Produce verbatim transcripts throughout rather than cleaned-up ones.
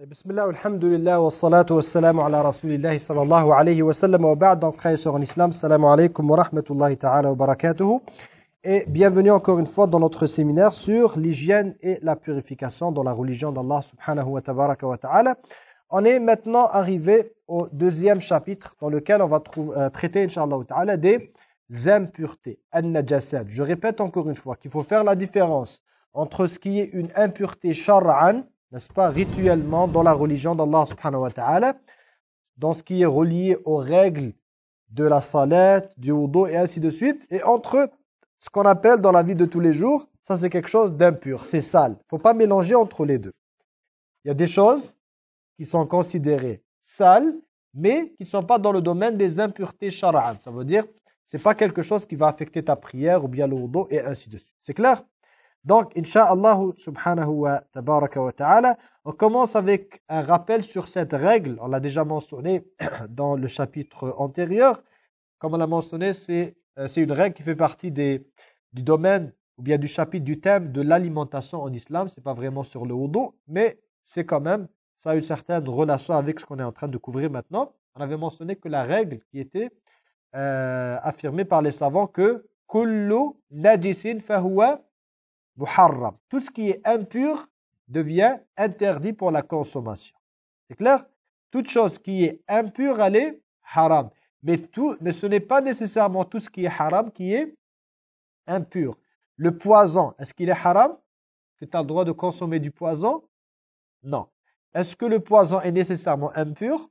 Bismillah, alhamdulillah, wa salatu wa salamu ala rasulillahi sallallahu alayhi wa sallam wa ba'd. Donc frères et sœurs en islam, salamu alaykum wa rahmatullahi ta'ala wa barakatuhu. Et bienvenue encore une fois dans notre séminaire sur l'hygiène et la purification dans la religion d'Allah subhanahu wa tabaraka wa ta'ala. On est maintenant arrivé au deuxième chapitre dans lequel on va trouver, euh, traiter, inshallah ta'ala, des impuretés, an-najasat. Je répète encore une fois qu'il faut faire la différence entre ce qui est une impureté shar'an, n'est-ce pas, rituellement dans la religion d'Allah subhanahu wa ta'ala, dans ce qui est relié aux règles de la salat, du wudu et ainsi de suite, et entre ce qu'on appelle dans la vie de tous les jours, ça c'est quelque chose d'impur, c'est sale. Il ne faut pas mélanger entre les deux. Il y a des choses qui sont considérées sales, mais qui ne sont pas dans le domaine des impuretés shar'an. Ça veut dire, ce n'est pas quelque chose qui va affecter ta prière ou bien le wudu et ainsi de suite. C'est clair? Donc, Inch'Allah subhanahu wa tabaraka wa ta'ala, on commence avec un rappel sur cette règle. On l'a déjà mentionné dans le chapitre antérieur. Comme on l'a mentionné, c'est euh, c'est une règle qui fait partie des, du domaine ou bien du chapitre du thème de l'alimentation en islam. C'est pas vraiment sur le wudu, mais c'est quand même, ça a une certaine relation avec ce qu'on est en train de couvrir maintenant. On avait mentionné que la règle qui était euh, affirmée par les savants que « kullu najisin fahuwa » muharram. Tout ce qui est impur devient interdit pour la consommation. C'est clair? Toute chose qui est impure, elle est haram. Mais, tout, mais ce n'est pas nécessairement tout ce qui est haram qui est impur. Le poison, est-ce qu'il est haram? Que tu as le droit de consommer du poison? Non. Est-ce que le poison est nécessairement impur?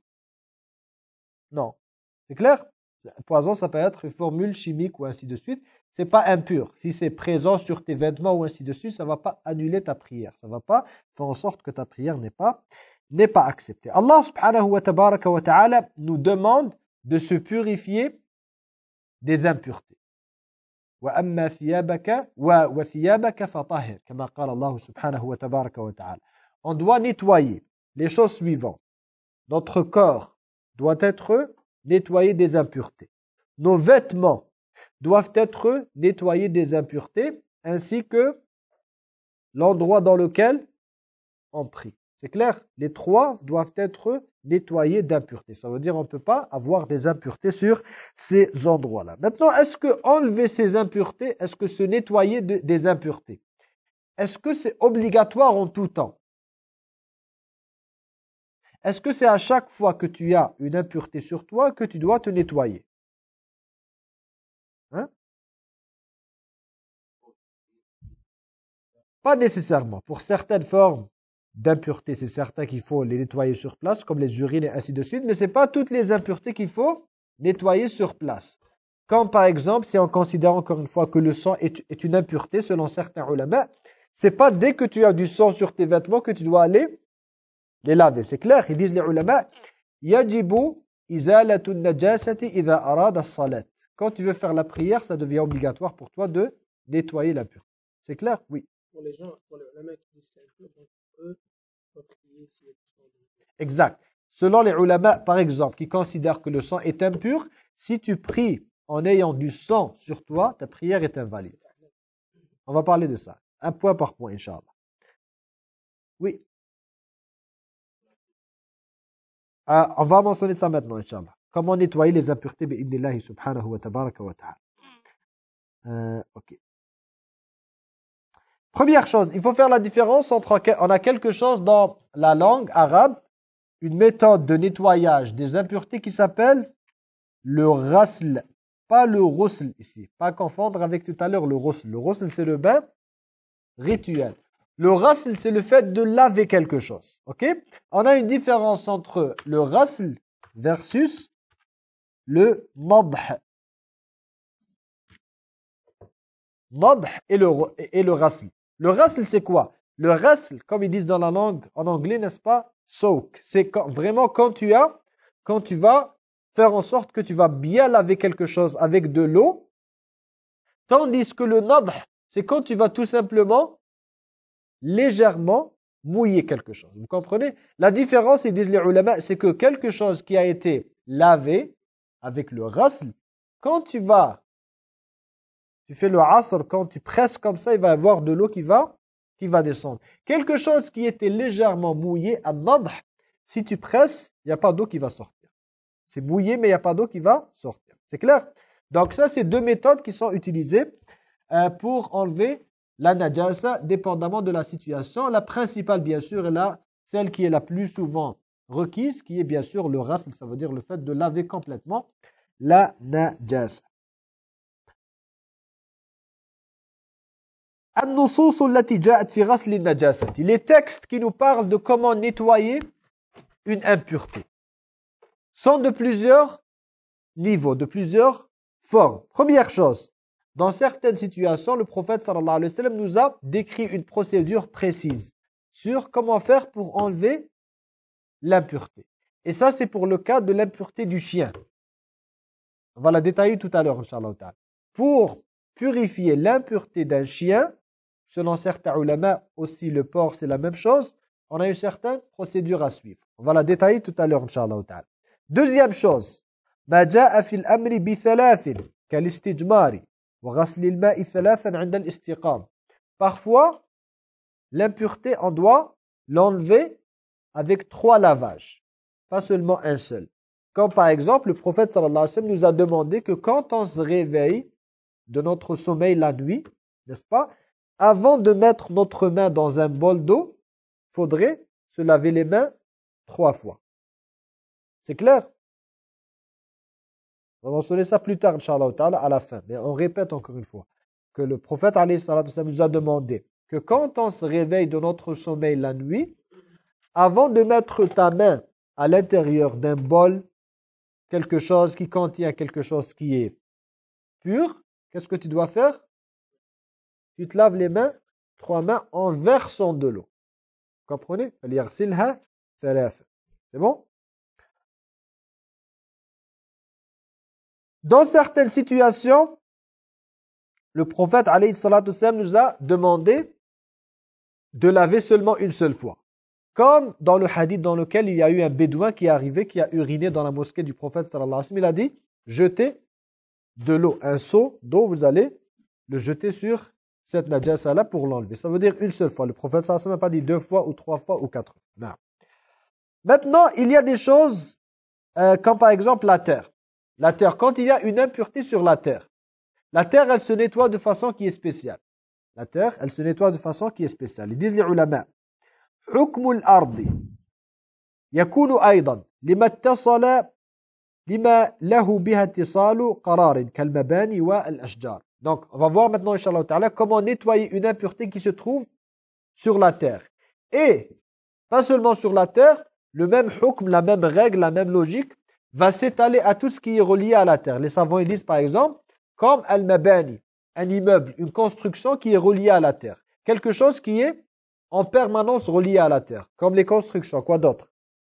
Non. C'est clair? Le poison, ça peut être une formule chimique ou ainsi de suite. C'est pas impur. Si c'est présent sur tes vêtements ou ainsi de suite, ça va pas annuler ta prière. Ça va pas faire en sorte que ta prière n'est pas, n'est pas acceptée. Allah subhanahu wa tabaraka wa ta'ala nous demande de se purifier des impuretés. Wa amma thiyabaka wa wa thiyabaka fatahhir, kama qala Allah subhanahu wa tabaraka wa ta'ala. On doit nettoyer les choses suivantes. Notre corps doit être nettoyer des impuretés. Nos vêtements doivent être nettoyés des impuretés, ainsi que l'endroit dans lequel on prie. C'est clair? Les trois doivent être nettoyés d'impuretés. Ça veut dire qu'on ne peut pas avoir des impuretés sur ces endroits-là. Maintenant, est-ce que enlever ces impuretés, est-ce que se nettoyer de, des impuretés, est-ce que c'est obligatoire en tout temps? Est-ce que c'est à chaque fois que tu as une impureté sur toi que tu dois te nettoyer? Hein? Pas nécessairement. Pour certaines formes d'impureté, c'est certain qu'il faut les nettoyer sur place, comme les urines et ainsi de suite, mais ce n'est pas toutes les impuretés qu'il faut nettoyer sur place. Comme par exemple, si on considère encore une fois que le sang est, est une impureté, selon certains ulama, c'est pas dès que tu as du sang sur tes vêtements que tu dois aller les laver. C'est clair, ils disent les ulama, yajibu izalatu najasati idha arada as-salat. Quand tu veux faire la prière, ça devient obligatoire pour toi de nettoyer l'impureté. C'est clair? Oui. Pour les gens, pour les ulama qui disent c'est impur, donc eux peuvent prier s'il y a du sang. Exact. Selon les ulama, par exemple, qui considèrent que le sang est impur, si tu pries en ayant du sang sur toi, ta prière est invalide. On va parler de ça. Un point par point, Inch'Allah. Oui. Ah, on va mentionner ça maintenant, Inch'Allah. Comment nettoyer les impuretés, bi'idnillahi subhanahu wa tabaraka wa ta'ala. Euh, ok. Première chose, il faut faire la différence entre, on a quelque chose dans la langue arabe, une méthode de nettoyage des impuretés qui s'appelle le rasl. Pas le ghusl ici. Pas confondre avec tout à l'heure le ghusl. Le ghusl, c'est le bain rituel. Le rasl, c'est le fait de laver quelque chose. Ok? On a une différence entre le rasl versus le nadh. Nadh et le, et le rasl. Le rasl, c'est quoi? Le rasl, comme ils disent dans la langue, en anglais, n'est-ce pas? Soak. C'est quand, vraiment quand tu as, quand tu vas faire en sorte que tu vas bien laver quelque chose avec de l'eau. Tandis que le nadh, c'est quand tu vas tout simplement légèrement mouiller quelque chose. Vous comprenez? La différence, ils disent les ulama, c'est que quelque chose qui a été lavé avec le rasl, quand tu vas, tu fais le asr, quand tu presses comme ça, il va y avoir de l'eau qui va, qui va descendre. Quelque chose qui était légèrement mouillé, an-nadh, si tu presses, il n'y a pas d'eau qui va sortir. C'est mouillé, mais il n'y a pas d'eau qui va sortir. C'est clair? Donc ça, c'est deux méthodes qui sont utilisées euh, pour enlever la najasa, dépendamment de la situation. La principale, bien sûr, est la, celle qui est la plus souvent requise, qui est bien sûr le rasl, ça veut dire le fait de laver complètement la najasa. Les textes qui nous parlent de comment nettoyer une impureté sont de plusieurs niveaux, de plusieurs formes. Première chose, dans certaines situations, le prophète sallallahu alayhi wa sallam nous a décrit une procédure précise sur comment faire pour enlever l'impureté. Et ça, c'est pour le cas de l'impureté du chien. On va la détailler tout à l'heure, Inch'Allah ta'ala. Pour purifier l'impureté d'un chien, selon certains ulama, aussi le porc, c'est la même chose, on a une certaine procédure à suivre. On va la détailler tout à l'heure, Inch'Allah ta'ala. Deuxième chose, ما جاء في الأمر بثلاث كالاستجمار وغسل الماء ثلاثا عند الاستيقاظ. Parfois, l'impureté, on doit l'enlever avec trois lavages, pas seulement un seul. Comme par exemple, le prophète sallallahu alayhi wa sallam nous a demandé que quand on se réveille de notre sommeil la nuit, n'est-ce pas, avant de mettre notre main dans un bol d'eau, il faudrait se laver les mains trois fois. C'est clair? On va mentionner ça plus tard, Inch'Allah ta'ala, à la fin. Mais on répète encore une fois que le prophète alayhi salatu wa sallam nous a demandé que quand on se réveille de notre sommeil la nuit, avant de mettre ta main à l'intérieur d'un bol, quelque chose qui contient quelque chose qui est pur, qu'est-ce que tu dois faire? Tu te laves les mains, trois mains, en versant de l'eau. Vous comprenez? C'est bon? Dans certaines situations, le prophète alayhi salatu wa sallam nous a demandé de laver seulement une seule fois. Comme dans le hadith dans lequel il y a eu un bédouin qui est arrivé, qui a uriné dans la mosquée du prophète sallallahu alayhi wa sallam. Il a dit, jetez de l'eau, un seau d'eau, vous allez le jeter sur cette najasa-là pour l'enlever. Ça veut dire une seule fois. Le prophète sallallahu alayhi wa sallam n'a pas dit deux fois ou trois fois ou quatre fois. Non. Maintenant, il y a des choses euh, comme par exemple la terre. La terre, quand il y a une impureté sur la terre, la terre, elle se nettoie de façon qui est spéciale. La terre, elle se nettoie de façon qui est spéciale. Ils disent les ulama, حكم الأرض يكون أيضا لما اتصل لما له بها اتصال قرار كالمباني والأشجار. Donc, on va voir maintenant, Inch'Allah ta'ala, comment nettoyer une impureté qui se trouve sur la terre. Et, pas seulement sur la terre, le même hukm, la même règle, la même logique, va s'étaler à tout ce qui est relié à la terre. Les savants ils disent par exemple, comme al-mabani, un immeuble, une construction qui est reliée à la terre. Quelque chose qui est en permanence relié à la terre. Comme les constructions, quoi d'autre?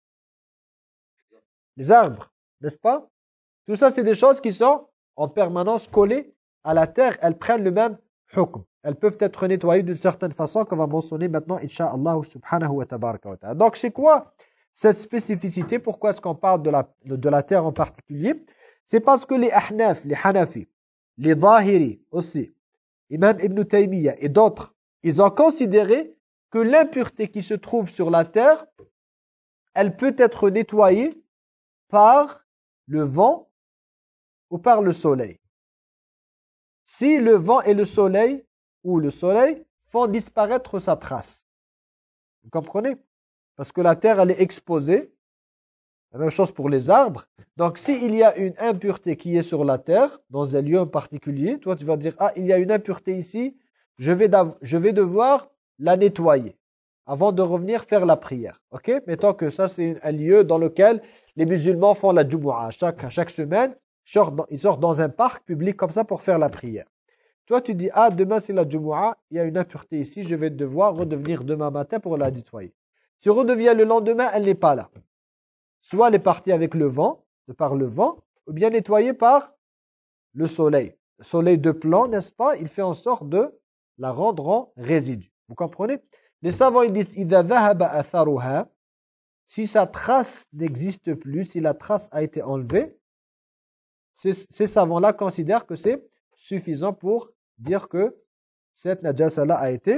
Les arbres, n'est-ce pas? Tout ça, c'est des choses qui sont en permanence collées à la terre. Elles prennent le même hukm. Elles peuvent être nettoyées d'une certaine façon qu'on va mentionner maintenant, incha'Allah subhanahu wa tabaraka wa ta'ala. Donc, c'est quoi cette spécificité? Pourquoi est-ce qu'on parle de la, de, de la terre en particulier? C'est parce que les Ahnaf, les Hanafi, les Zahiri aussi, Imam Ibn Taymiyyah et d'autres, ils ont considéré que l'impureté qui se trouve sur la terre, elle peut être nettoyée par le vent ou par le soleil. Si le vent et le soleil, ou le soleil, font disparaître sa trace. Vous comprenez? Parce que la terre, elle est exposée. La même chose pour les arbres. Donc, s'il y a une impureté qui est sur la terre, dans un lieu en particulier, toi, tu vas dire, ah, il y a une impureté ici, je vais, je vais devoir la nettoyer avant de revenir faire la prière. Ok? Mettons que ça, c'est un lieu dans lequel les musulmans font la Jumu'ah. Chaque, chaque semaine, ils sortent dans un parc public comme ça pour faire la prière. Toi, tu dis, ah, demain, c'est la Jumu'ah, il y a une impureté ici, je vais devoir redevenir demain matin pour la nettoyer. Tu redeviens le lendemain, elle n'est pas là. Soit elle est partie avec le vent, de par le vent, ou bien nettoyée par le soleil. Le soleil de plan, n'est-ce pas? Il fait en sorte de la rendre en résidu. Vous comprenez? Les savants ils disent إذا ذهب أثرها, si sa trace n'existe plus, si la trace a été enlevée, ces, ces savants-là considèrent que c'est suffisant pour dire que cette najasa-là a été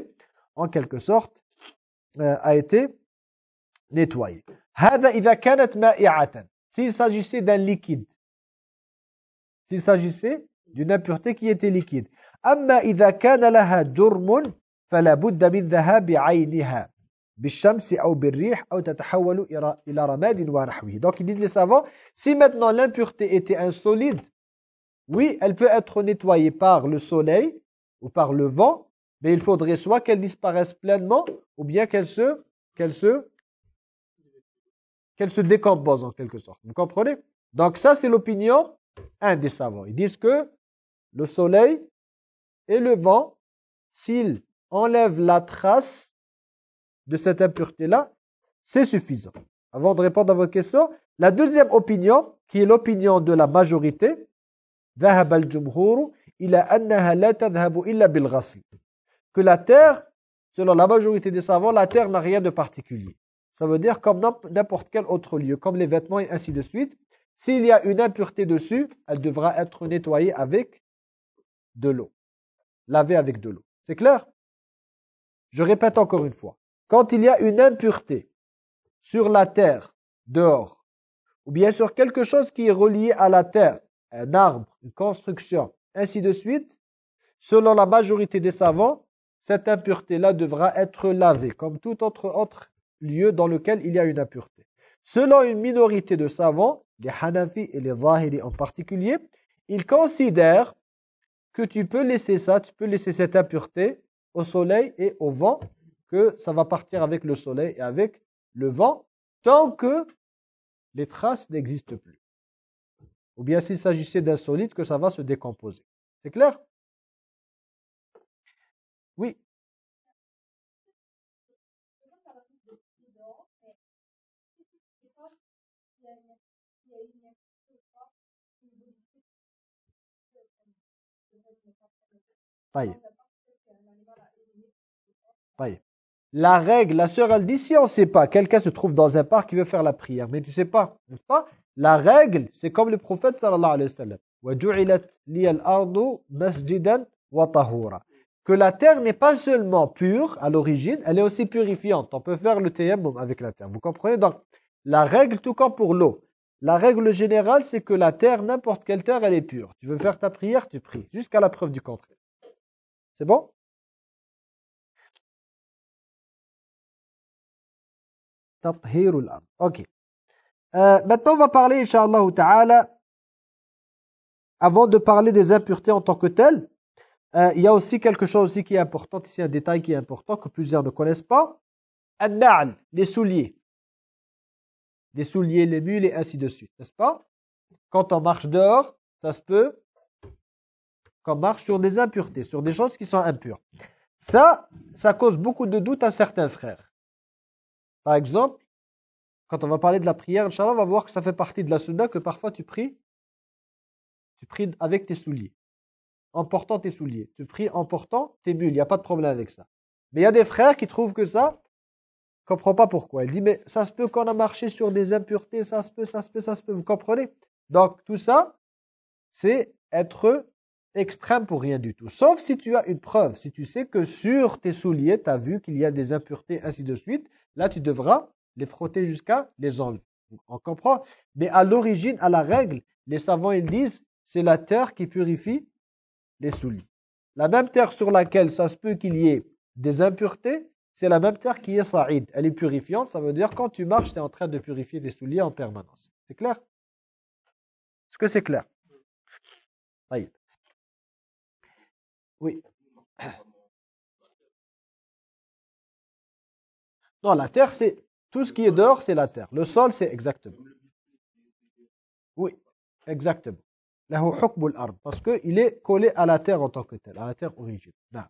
en quelque sorte, euh, a été nettoyé. هذا إذا كانت مائعة. S'il s'agissait d'un liquide. S'il s'agissait d'une impureté qui était liquide. أما إذا كان لها جرم فلا بد من ذهاب عينها بالشمس أو بالريح أو تتحول إلى رماد ونحوه. Donc ils disent les savants, si maintenant l'impureté était un solide, oui, elle peut être nettoyée par le soleil ou par le vent, mais il faudrait soit qu'elle disparaisse pleinement ou bien qu'elle se, qu'elle se, qu'elle se décompose en quelque sorte. Vous comprenez? Donc ça, c'est l'opinion un des savants. Ils disent que le soleil et le vent, s'ils enlèvent la trace de cette impureté-là, c'est suffisant. Avant de répondre à votre question, la deuxième opinion, qui est l'opinion de la majorité, ذهب الجمهور إلى أنها لا تذهب إلا بالغسل. Que la terre, selon la majorité des savants, la terre n'a rien de particulier. Ça veut dire comme n'importe quel autre lieu, comme les vêtements et ainsi de suite. S'il y a une impureté dessus, elle devra être nettoyée avec de l'eau. Lavée avec de l'eau. C'est clair? Je répète encore une fois. Quand il y a une impureté sur la terre, dehors, ou bien sur quelque chose qui est relié à la terre, un arbre, une construction, ainsi de suite, selon la majorité des savants, cette impureté-là devra être lavée, comme tout autre, autre lieu dans lequel il y a une impureté. Selon une minorité de savants, les Hanafi et les Zahiri en particulier, ils considèrent que tu peux laisser ça, tu peux laisser cette impureté au soleil et au vent, que ça va partir avec le soleil et avec le vent, tant que les traces n'existent plus. Ou bien s'il s'agissait d'un solide, que ça va se décomposer. C'est clair? Oui. Taïe. Taïe. La règle, la sœur, elle dit, si on ne sait pas, quelqu'un se trouve dans un parc qui veut faire la prière, mais tu ne sais pas, n'est-ce pas? La règle, c'est comme le prophète sallallahu alayhi wa sallam. وَجُعِلَتْ لِيَ الْأَرْضُ مَسْجِدًا وَطَهُورًا. Que la terre n'est pas seulement pure à l'origine, elle est aussi purifiante. On peut faire le tayammum avec la terre. Vous comprenez? Donc, la règle, tout comme pour l'eau. La règle générale, c'est que la terre, n'importe quelle terre, elle est pure. Tu veux faire ta prière, tu pries. Jusqu'à la preuve du contraire. C'est bon? Tathhirul ard. Ok. Euh, maintenant, on va parler, Inch'Allah ta'ala, avant de parler des impuretés en tant que telles, euh, il y a aussi quelque chose aussi qui est important, ici un détail qui est important, que plusieurs ne connaissent pas. An-na'al, les souliers. Les souliers, les mules et ainsi de suite, n'est-ce pas? Quand on marche dehors, ça se peut qu'on marche sur des impuretés, sur des choses qui sont impures. Ça, ça cause beaucoup de doutes à certains frères. Par exemple, quand on va parler de la prière, Inch'Allah, on va voir que ça fait partie de la sunna que parfois tu pries, tu pries avec tes souliers, en portant tes souliers. Tu pries en portant tes mules, il n'y a pas de problème avec ça. Mais il y a des frères qui trouvent que ça, ne comprend pas pourquoi. Il dit, mais ça se peut qu'on a marché sur des impuretés, ça se peut, ça se peut, ça se peut, vous comprenez? Donc tout ça, c'est être extrême pour rien du tout. Sauf si tu as une preuve, si tu sais que sur tes souliers, tu as vu qu'il y a des impuretés, ainsi de suite, là tu devras les frotter jusqu'à les enlever. On comprend? Mais à l'origine, à la règle, les savants ils disent, c'est la terre qui purifie les souliers. La même terre sur laquelle ça se peut qu'il y ait des impuretés, c'est la même terre qui est sa'id. Elle est purifiante, ça veut dire quand tu marches, tu es en train de purifier tes souliers en permanence. C'est clair? Est-ce que c'est clair? Oui. Oui. Non, la terre, c'est tout ce qui est dehors, c'est la terre. Le sol, c'est exactement. Oui, exactement. Lahu hukmul ard, parce qu'il est collé à la terre en tant que tel, à la terre origine. Non.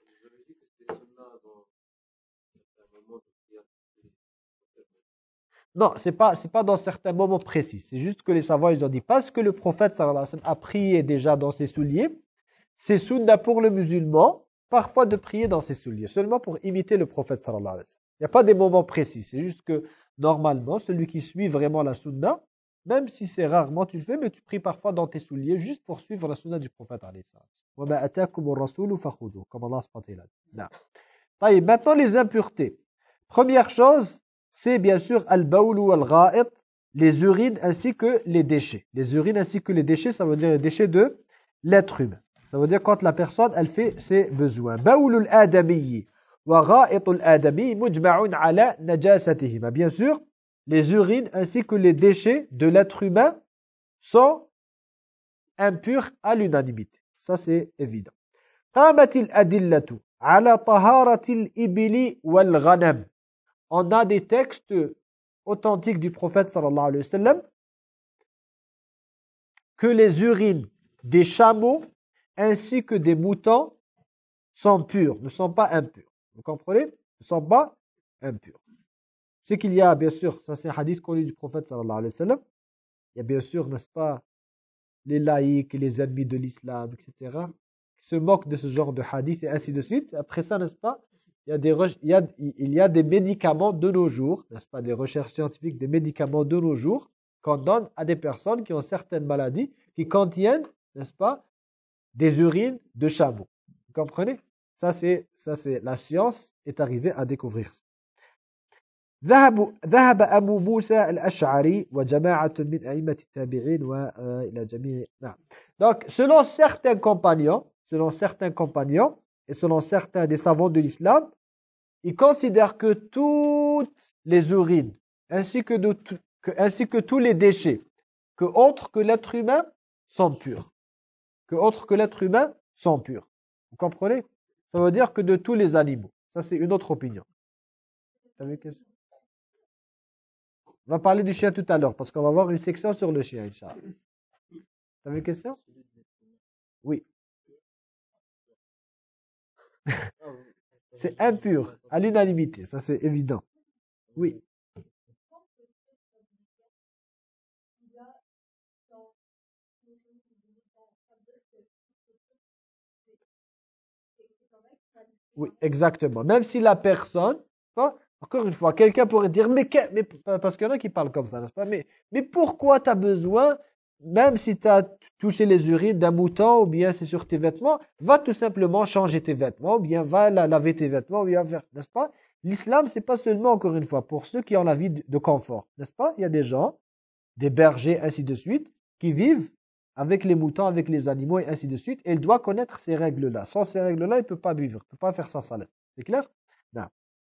Non, c'est pas c'est pas dans certains moments précis. C'est juste que les savants ils ont dit parce que le prophète sallallahu alayhi wa sallam a prié déjà dans ses souliers, c'est sunna pour le musulman parfois de prier dans ses souliers, seulement pour imiter le prophète sallallahu alayhi wa sallam. Il n'y a pas des moments précis, c'est juste que normalement celui qui suit vraiment la sunna, même si c'est rarement tu le fais, mais tu pries parfois dans tes souliers juste pour suivre la sunna du prophète alayhi wa sallam. Wa ma ataakumur rasulu fakhudhu, comme Allah subhanahu wa ta'ala. طيب, maintenant les impuretés. Première chose, c'est bien sûr al-bawl ou al-gha'it, les urines ainsi que les déchets. Les urines ainsi que les déchets, ça veut dire les déchets de l'être humain. Ça veut dire quand la personne, elle fait ses besoins. Bawl al-adamiyyi wa gha'it al-adamiyyi mujma'un ala najasatihima. Bien sûr, les urines ainsi que les déchets de l'être humain sont impurs à l'unanimité. Ça, c'est évident. قامت الأدلة على طهارة الإبل والغنم. On a des textes authentiques du prophète sallallahu alayhi wa sallam que les urines des chameaux ainsi que des moutons sont purs, ne sont pas impurs. Vous comprenez? Ne sont pas impurs. C'est qu'il y a, bien sûr, ça c'est un hadith connu du prophète sallallahu alayhi wa sallam. Il y a bien sûr, n'est-ce pas, les laïcs et les ennemis de l'islam, et cetera, qui se moquent de ce genre de hadith et ainsi de suite. Après ça, n'est-ce pas, il y a des, il y a, il y a des médicaments de nos jours, n'est-ce pas, des recherches scientifiques, des médicaments de nos jours qu'on donne à des personnes qui ont certaines maladies qui contiennent, n'est-ce pas, des urines de chameau. Vous comprenez? Ça c'est, ça c'est, la science est arrivée à découvrir ça. ذهب ذهب أبو موسى الأشعري وجماعة من أئمة التابعين وإلى جميع نعم. Donc selon certains compagnons, selon certains compagnons et selon certains des savants de l'islam, ils considèrent que toutes les urines ainsi que, de, que ainsi que tous les déchets que autres que l'être humain sont purs. Que autres que l'être humain sont purs. Vous comprenez? Ça veut dire que de tous les animaux. Ça c'est une autre opinion. T'as vu question? On va parler du chien tout à l'heure parce qu'on va avoir une section sur le chien, Inch'Allah. T'as une question? Oui. C'est impur, à l'unanimité, ça c'est évident. Oui. Oui, exactement. Même si la personne, pas, encore une fois, quelqu'un pourrait dire, mais, mais parce qu'il y en a qui parlent comme ça, n'est-ce pas? Mais, mais pourquoi tu as besoin, même si tu as touché les urines d'un mouton ou bien c'est sur tes vêtements, va tout simplement changer tes vêtements ou bien va laver tes vêtements ou bien faire, n'est-ce pas? L'islam, c'est pas seulement, encore une fois, pour ceux qui ont la vie de confort, n'est-ce pas? Il y a des gens, des bergers, ainsi de suite, qui vivent avec les moutons, avec les animaux et ainsi de suite. Et il doit connaître ces règles-là. Sans ces règles-là, il ne peut pas vivre, il ne peut pas faire sa salat. C'est clair? Non.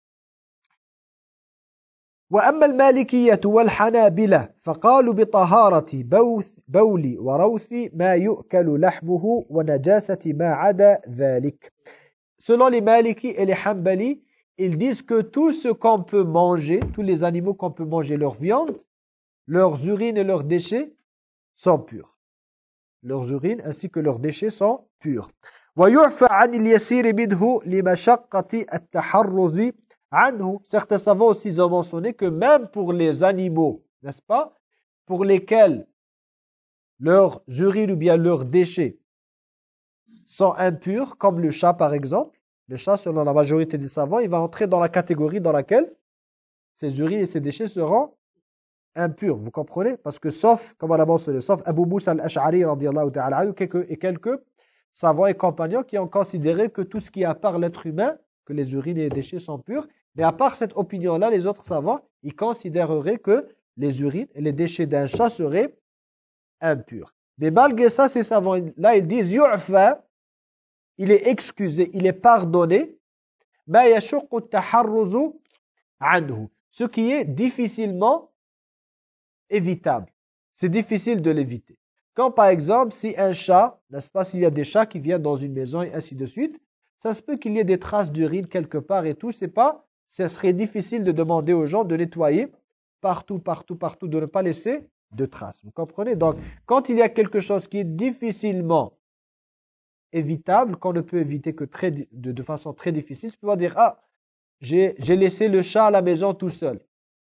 وأما المالكية والحنابلة فقالوا بطهارة بول وروث ما يؤكل لحمه ونجاسة ما عدا ذلك. Selon les Maliki et les Hanbali, ils disent que tout ce qu'on peut manger, tous les animaux qu'on peut manger, leur viande, leurs urines et leurs déchets sont purs. Leurs urines ainsi que leurs déchets sont purs. ويعفى عن اليسير منه لمشقة التحرز عنه. Certains savants aussi ont mentionné que même pour les animaux, n'est-ce pas, pour lesquels leurs urines ou bien leurs déchets sont impurs, comme le chat par exemple, le chat selon la majorité des savants, il va entrer dans la catégorie dans laquelle ses urines et ses déchets seront impurs, vous comprenez? Parce que sauf, comme on a mentionné, sauf Abu Musa al-Ash'ari radiyallahu ta'ala anhu et quelques savants et compagnons qui ont considéré que tout ce qui est à part l'être humain, que les urines et les déchets sont purs, mais à part cette opinion-là, les autres savants, ils considéreraient que les urines et les déchets d'un chat seraient impurs. Mais malgré ça, ces savants-là, ils disent yu'fa, il est excusé, il est pardonné, ma yashuqqu at-taharruzu anhu, ce qui est difficilement évitable. C'est difficile de l'éviter. Quand par exemple, si un chat, n'est-ce pas, s'il y a des chats qui viennent dans une maison et ainsi de suite, ça se peut qu'il y ait des traces d'urine quelque part et tout, c'est pas, ça serait difficile de demander aux gens de nettoyer partout, partout, partout, de ne pas laisser de traces. Vous comprenez? Donc, quand il y a quelque chose qui est difficilement évitable, qu'on ne peut éviter que très, de, de façon très difficile, tu peux pas dire, ah, j'ai, j'ai laissé le chat à la maison tout seul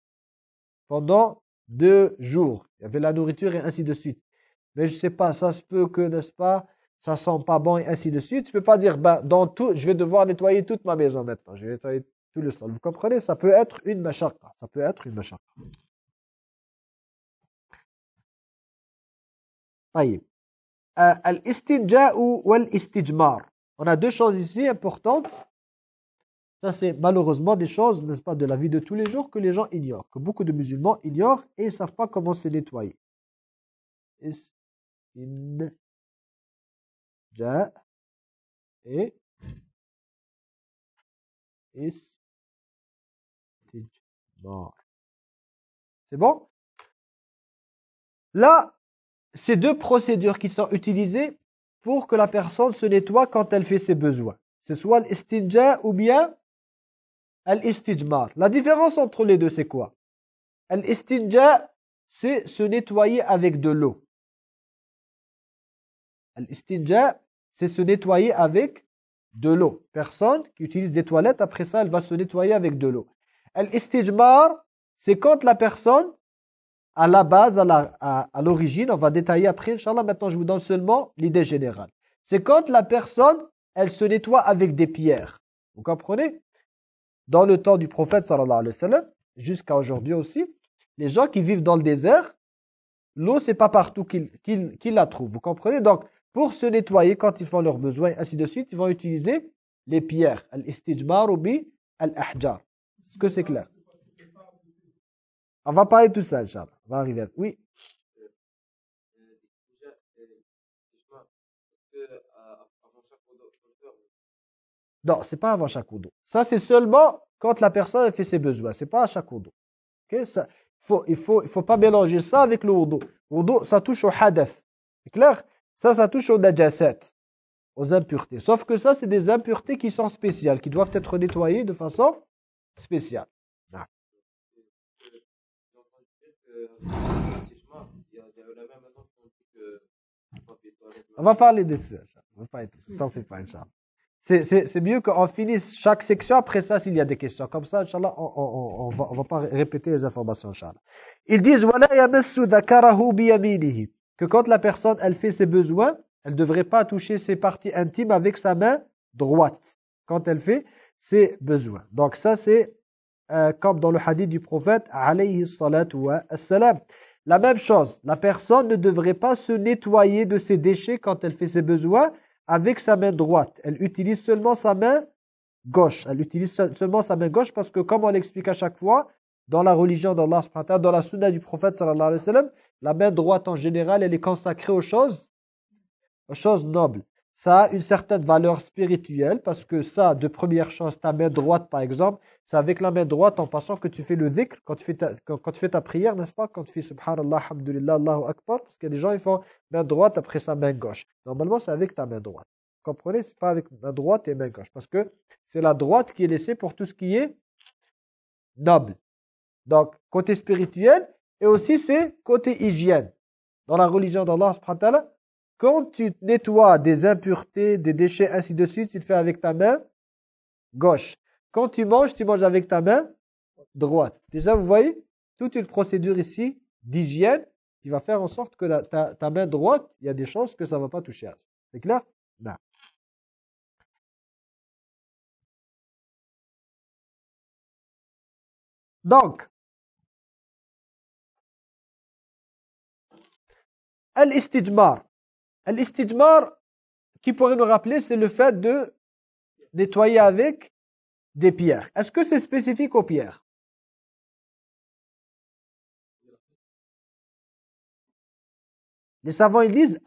pendant deux jours. Il y avait la nourriture et ainsi de suite. Mais je sais pas, ça se peut que, n'est-ce pas, ça sent pas bon et ainsi de suite. Tu peux pas dire, ben, dans tout, je vais devoir nettoyer toute ma maison maintenant. Je vais nettoyer tout le sol. Vous comprenez? Ça peut être une mashaqqa. Ça peut être une mashaqqa. طيب. Al-istinja'u wal-istijmar. On a deux choses ici importantes. Ça, c'est malheureusement des choses, n'est-ce pas, de la vie de tous les jours que les gens ignorent, que beaucoup de musulmans ignorent et ils ne savent pas comment se nettoyer. Istinja et istijmar. C'est bon? Là, c'est deux procédures qui sont utilisées pour que la personne se nettoie quand elle fait ses besoins. C'est soit l'istinja ou bien l'istijmar. La différence entre les deux, c'est quoi? L'istinja, c'est se nettoyer avec de l'eau. L'istinja, c'est se nettoyer avec de l'eau. Personne qui utilise des toilettes, après ça, elle va se nettoyer avec de l'eau. L'istijmar, c'est quand la personne, à la base, à la, à, à l'origine, on va détailler après, Inch'Allah, maintenant je vous donne seulement l'idée générale. C'est quand la personne, elle se nettoie avec des pierres. Vous comprenez? Dans le temps du prophète, sallallahu alayhi wa sallam, jusqu'à aujourd'hui aussi, les gens qui vivent dans le désert, l'eau, c'est pas partout qu'ils qu'ils, qu'ils la trouvent. Vous comprenez? Donc, pour se nettoyer, quand ils font leurs besoins, ainsi de suite, ils vont utiliser les pierres. Al-istijmar ou bi al-ahjar. Est-ce que c'est clair? On va parler de tout ça, Inch'Allah. On va arriver. Oui. Non, c'est pas avant chaque wudu. Ça, c'est seulement quand la personne elle fait ses besoins. C'est pas à chaque wudu. Okay? Ça, faut, il faut, il faut pas mélanger ça avec le wudu. Wudu, ça touche au hadath. C'est clair? Ça, ça touche aux najasat, aux impuretés. Sauf que ça, c'est des impuretés qui sont spéciales, qui doivent être nettoyées de façon spéciale. Non. On va parler de ça. On va parler de ça. T'en fais pas, Inch'Allah. C'est, c'est, c'est mieux qu'on finisse chaque section. Après ça, s'il y a des questions. Comme ça, Inch'Allah, on, on, on, va, on va pas répéter les informations, Inch'Allah. Ils disent, voilà, yamassu dhakarahu biyaminihi. Que quand la personne, elle fait ses besoins, elle ne devrait pas toucher ses parties intimes avec sa main droite. Quand elle fait ses besoins. Donc ça, c'est euh, comme dans le hadith du prophète, alayhi salatu wa assalam. La même chose, la personne ne devrait pas se nettoyer de ses déchets quand elle fait ses besoins avec sa main droite. Elle utilise seulement sa main gauche. Elle utilise seulement sa main gauche parce que, comme on l'explique à chaque fois, dans la religion d'Allah, dans la sunna du prophète sallallahu alayhi wa sallam, la main droite en général, elle est consacrée aux choses, aux choses nobles. Ça a une certaine valeur spirituelle parce que ça, de première chose, ta main droite par exemple, c'est avec la main droite en passant que tu fais le dhikr, quand tu fais ta, quand, quand tu fais ta prière, n'est-ce pas? Quand tu fais subhanallah, alhamdulillah, Allahu akbar, parce qu'il y a des gens, ils font main droite après sa main gauche. Normalement, c'est avec ta main droite. Vous comprenez? C'est pas avec main droite et main gauche parce que c'est la droite qui est laissée pour tout ce qui est noble. Donc, côté spirituel et aussi c'est côté hygiène. Dans la religion d'Allah subhanahu wa ta'ala, quand tu nettoies des impuretés, des déchets, ainsi de suite, tu le fais avec ta main gauche. Quand tu manges, tu manges avec ta main droite. Déjà, vous voyez, toute une procédure ici d'hygiène qui va faire en sorte que la, ta, ta main droite, il y a des chances que ça ne va pas toucher à ça. C'est clair? Non. Donc, al-istijmar. Al-istijmar, qui pourrait nous rappeler, c'est le fait de nettoyer avec des pierres. Est-ce que c'est spécifique aux pierres? Les savants ils disent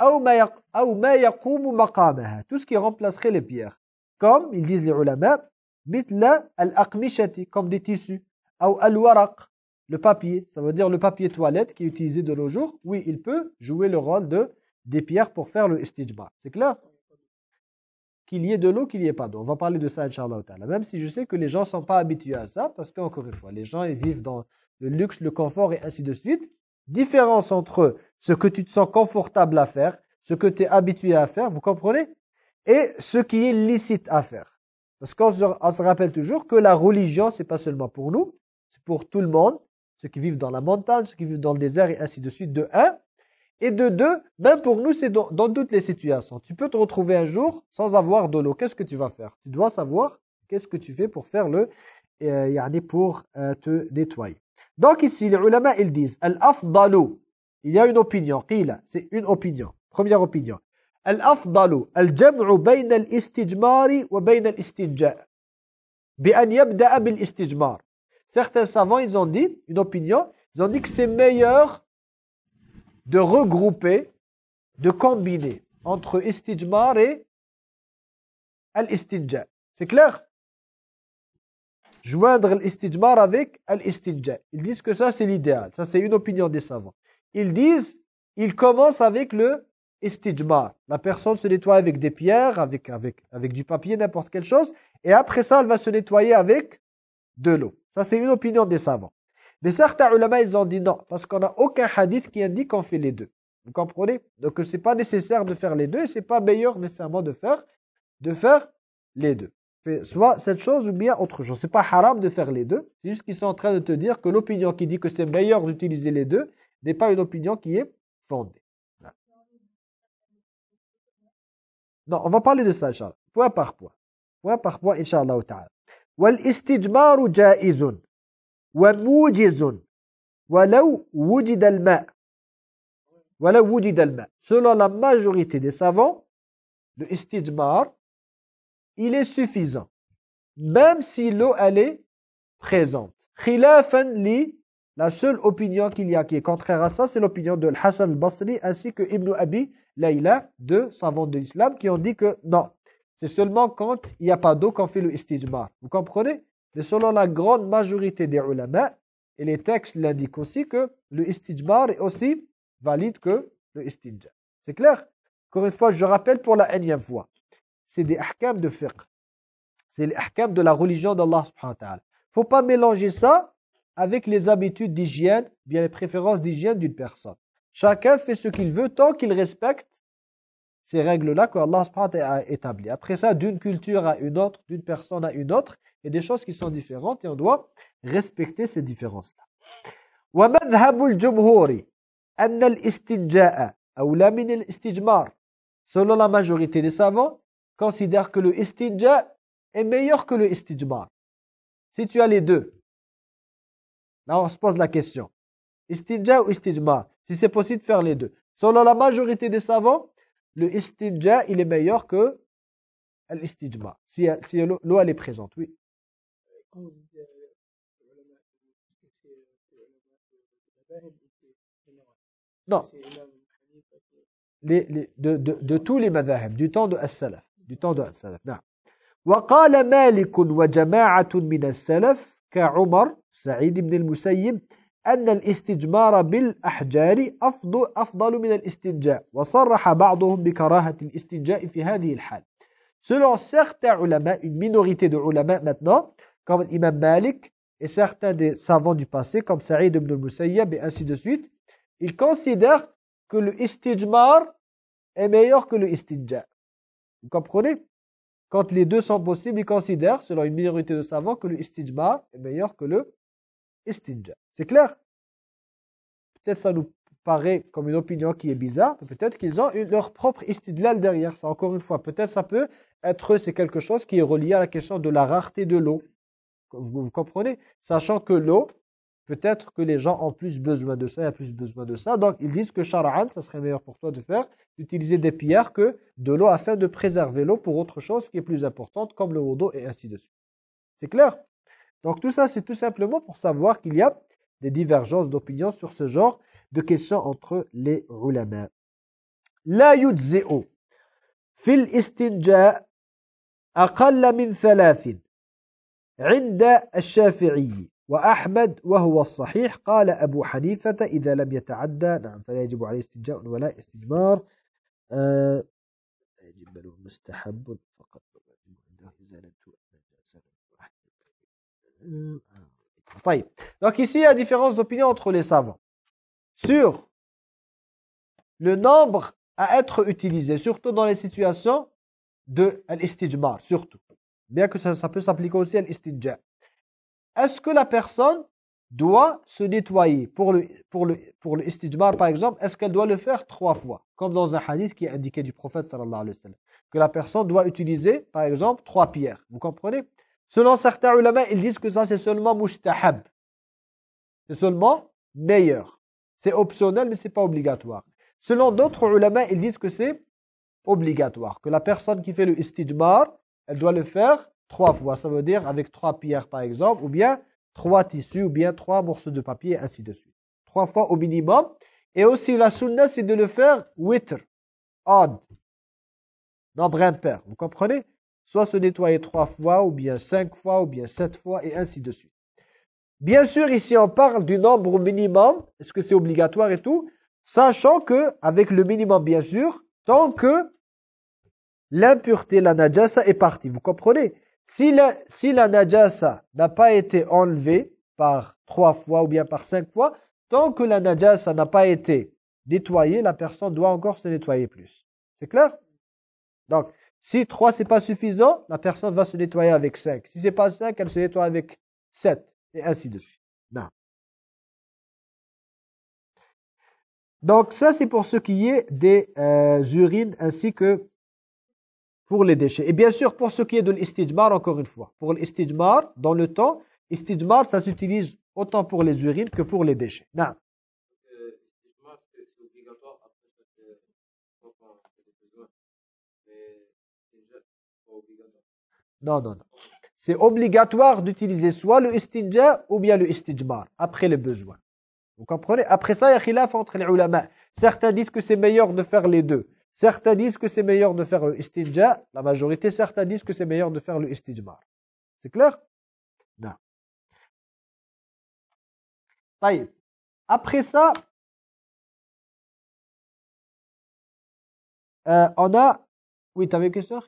tout ce qui remplacerait les pierres. Comme ils disent les ulama, mitla al-aqmishati, comme des tissus, ou al-waraq, le papier, ça veut dire le papier toilette qui est utilisé de nos jours. Oui, il peut jouer le rôle de des pierres pour faire le istijmar. C'est clair? Qu'il y ait de l'eau, qu'il n'y ait pas d'eau. On va parler de ça, Inch'Allah ta'ala. Même si je sais que les gens ne sont pas habitués à ça, parce qu'encore une fois, les gens ils vivent dans le luxe, le confort et ainsi de suite. Différence entre ce que tu te sens confortable à faire, ce que tu es habitué à faire, vous comprenez? Et ce qui est licite à faire. Parce qu'on se, on se rappelle toujours que la religion, c'est pas seulement pour nous, c'est pour tout le monde, ceux qui vivent dans la montagne, ceux qui vivent dans le désert et ainsi de suite, de un. Et de deux, même pour nous, c'est dans, dans toutes les situations. Tu peux te retrouver un jour sans avoir de l'eau. Qu'est-ce que tu vas faire? Tu dois savoir qu'est-ce que tu fais pour faire le, euh, yani pour euh, te nettoyer. Donc ici, les ulama, ils disent, al-afdalu, il y a une opinion, qila, c'est une opinion, première opinion. Al-afdalu, al-jam'u bayna al-istijmari wa bayna al-istinja. بأن يبدأ بالاستجمار. Certains savants, ils ont dit, une opinion, ils ont dit que c'est meilleur de regrouper, de combiner entre istijmar et al-istinja. C'est clair? Joindre l'istijmar avec al-istinja. Ils disent que ça, c'est l'idéal. Ça, c'est une opinion des savants. Ils disent, ils commencent avec le istijmar. La personne se nettoie avec des pierres, avec, avec, avec du papier, n'importe quelle chose. Et après ça, elle va se nettoyer avec de l'eau. Ça, c'est une opinion des savants. Mais certains ulama, ils ont dit non, parce qu'on n'a aucun hadith qui indique qu'on fait les deux. Vous comprenez? Donc, c'est pas nécessaire de faire les deux, et c'est pas meilleur nécessairement de faire, de faire les deux. Soit cette chose ou bien autre chose. C'est pas haram de faire les deux. C'est juste qu'ils sont en train de te dire que l'opinion qui dit que c'est meilleur d'utiliser les deux n'est pas une opinion qui est fondée. Non, on va parler de ça, Inch'Allah. Point par point. Point par point, Inch'Allah ta'ala. والاستجمار جائز وموجز ولو وجد الماء ولو وجد الماء. Selon la majorité des savants, le istijmar, il est suffisant, même si l'eau elle est présente. Khilafan li, la seule opinion qu'il y a qui est contraire à ça, c'est l'opinion de Hassan al-Basri ainsi que Ibn Abi Layla, deux savants de l'islam, qui ont dit que non, c'est seulement quand il n'y a pas d'eau qu'on fait le istijmar. Vous comprenez? Mais selon la grande majorité des ulama, et les textes l'indiquent aussi, que le istijmar est aussi valide que le istinja. C'est clair? Encore une fois, je rappelle pour la énième fois, c'est des ahkam de fiqh. C'est les ahkam de la religion d'Allah subhanahu wa ta'ala. Faut pas mélanger ça avec les habitudes d'hygiène, bien les préférences d'hygiène d'une personne. Chacun fait ce qu'il veut tant qu'il respecte ces règles-là que Allah subhanahu wa ta'ala a établies. Après ça, d'une culture à une autre, d'une personne à une autre, il y a des choses qui sont différentes et on doit respecter ces différences-là. وَمَذْهَبُ الْجُمْهُورِ أَنَّ الْإِسْتِنْجَاءَ أَوْلَى مِنَ الْإِسْتِجْمَارِ. Selon la majorité des savants, considèrent que le istinja est meilleur que le istijmar. Si tu as les deux, là on se pose la question. Istinja ou istijmar? Si c'est possible de faire les deux. Selon la majorité des savants, le istinja, il est meilleur que l'istijmar. Si, si l'eau, elle est présente, oui. Quand vous dites euh, les ulama, est-ce que c'est les ulama de madhahib ou c'est général? Non. C'est l'imam Hanifa qui- Les, les, de, de, de tous les madhahib, du temps de as-salaf. Du temps de as-salaf, non. وقال مالك وجماعة من السلف كعمر سعيد بن المسيب أن الاستجمار بالأحجار أفضل, أفضل من الاستنجاء وصرح بعضهم بكراهة الاستنجاء في هذه الحال. Selon certains ulama, une minorité de ulama maintenant, comme Imam Malik et certains des savants du passé, comme Saïd ibn al-Musayyab et ainsi de suite, ils considèrent que le istijmar est meilleur que le istinja. Vous comprenez? Quand les deux sont possibles, ils considèrent, selon une minorité de savants, que le istijmar est meilleur que le istinja. C'est clair? Peut-être ça nous paraît comme une opinion qui est bizarre, peut-être qu'ils ont une, leur propre istidlal derrière ça. Encore une fois, peut-être ça peut être, c'est quelque chose qui est relié à la question de la rareté de l'eau. Vous, vous comprenez? Sachant que l'eau, peut-être que les gens ont plus besoin de ça, il y a plus besoin de ça. Donc, ils disent que shar'an, ça serait meilleur pour toi de faire, d'utiliser des pierres que de l'eau afin de préserver l'eau pour autre chose qui est plus importante, comme le wudu et ainsi de suite. C'est clair? Donc, tout ça, c'est tout simplement pour savoir qu'il y a des divergences d'opinion sur ce genre de questions entre les ulama. La yujzi'u fil istinja aqalla min thalathin عند الشافعي وأحمد وهو الصحيح قال أبو حنيفة إذا لم يتعدى نعم فلا يجب عليه استنجاء ولا استجمار آه يجب له مستحب فقط طيب. Donc ici il y a différence d'opinion entre les savants sur le nombre à être utilisé, surtout dans les situations de l'istijmar, surtout. Bien que ça, ça peut s'appliquer aussi à l'istinja. Est-ce que la personne doit se nettoyer pour le, pour le, pour le istijmar, par exemple, est-ce qu'elle doit le faire trois fois? Comme dans un hadith qui est indiqué du prophète, sallallahu alayhi wa sallam. Que la personne doit utiliser, par exemple, trois pierres. Vous comprenez? Selon certains ulama, ils disent que ça, c'est seulement mustahab. C'est seulement meilleur. C'est optionnel, mais c'est pas obligatoire. Selon d'autres ulama, ils disent que c'est obligatoire. Que la personne qui fait le istijmar, elle doit le faire trois fois. Ça veut dire avec trois pierres par exemple, ou bien trois tissus, ou bien trois morceaux de papier, ainsi de suite. Trois fois au minimum. Et aussi la sunna, c'est de le faire witr, odd, nombre impair. Vous comprenez? Soit se nettoyer trois fois, ou bien cinq fois, ou bien sept fois, et ainsi de suite. Bien sûr, ici on parle du nombre minimum. Est-ce que c'est obligatoire et tout? Sachant que, avec le minimum bien sûr, tant que l'impureté, la najasa est partie. Vous comprenez? Si la, si la najasa n'a pas été enlevée par trois fois ou bien par cinq fois, tant que la najasa n'a pas été nettoyée, la personne doit encore se nettoyer plus. C'est clair? Donc, si trois c'est pas suffisant, la personne va se nettoyer avec cinq. Si c'est pas cinq, elle se nettoie avec sept. Et ainsi de suite. Non. Donc, ça c'est pour ce qui est des euh, urines ainsi que pour les déchets. Et bien sûr, pour ce qui est de l'istijmar, encore une fois. Pour l'istijmar, dans le temps, istijmar, ça s'utilise autant pour les urines que pour les déchets. Non. L'istijmar, c'est obligatoire après chaque fois qu'on fait des besoins. Mais l'istinja, c'est pas obligatoire. Non, non, non. C'est obligatoire d'utiliser soit le istinja ou bien le istijmar, après les besoins. Vous comprenez? Après ça, il y a khilaf entre les ulama. Certains disent que c'est meilleur de faire les deux. Certains disent que c'est meilleur de faire le istinja. La majorité, certains disent que c'est meilleur de faire le istijmar. C'est clair? Non. Taïb. Après ça, euh, on a... Oui, tu avais une question?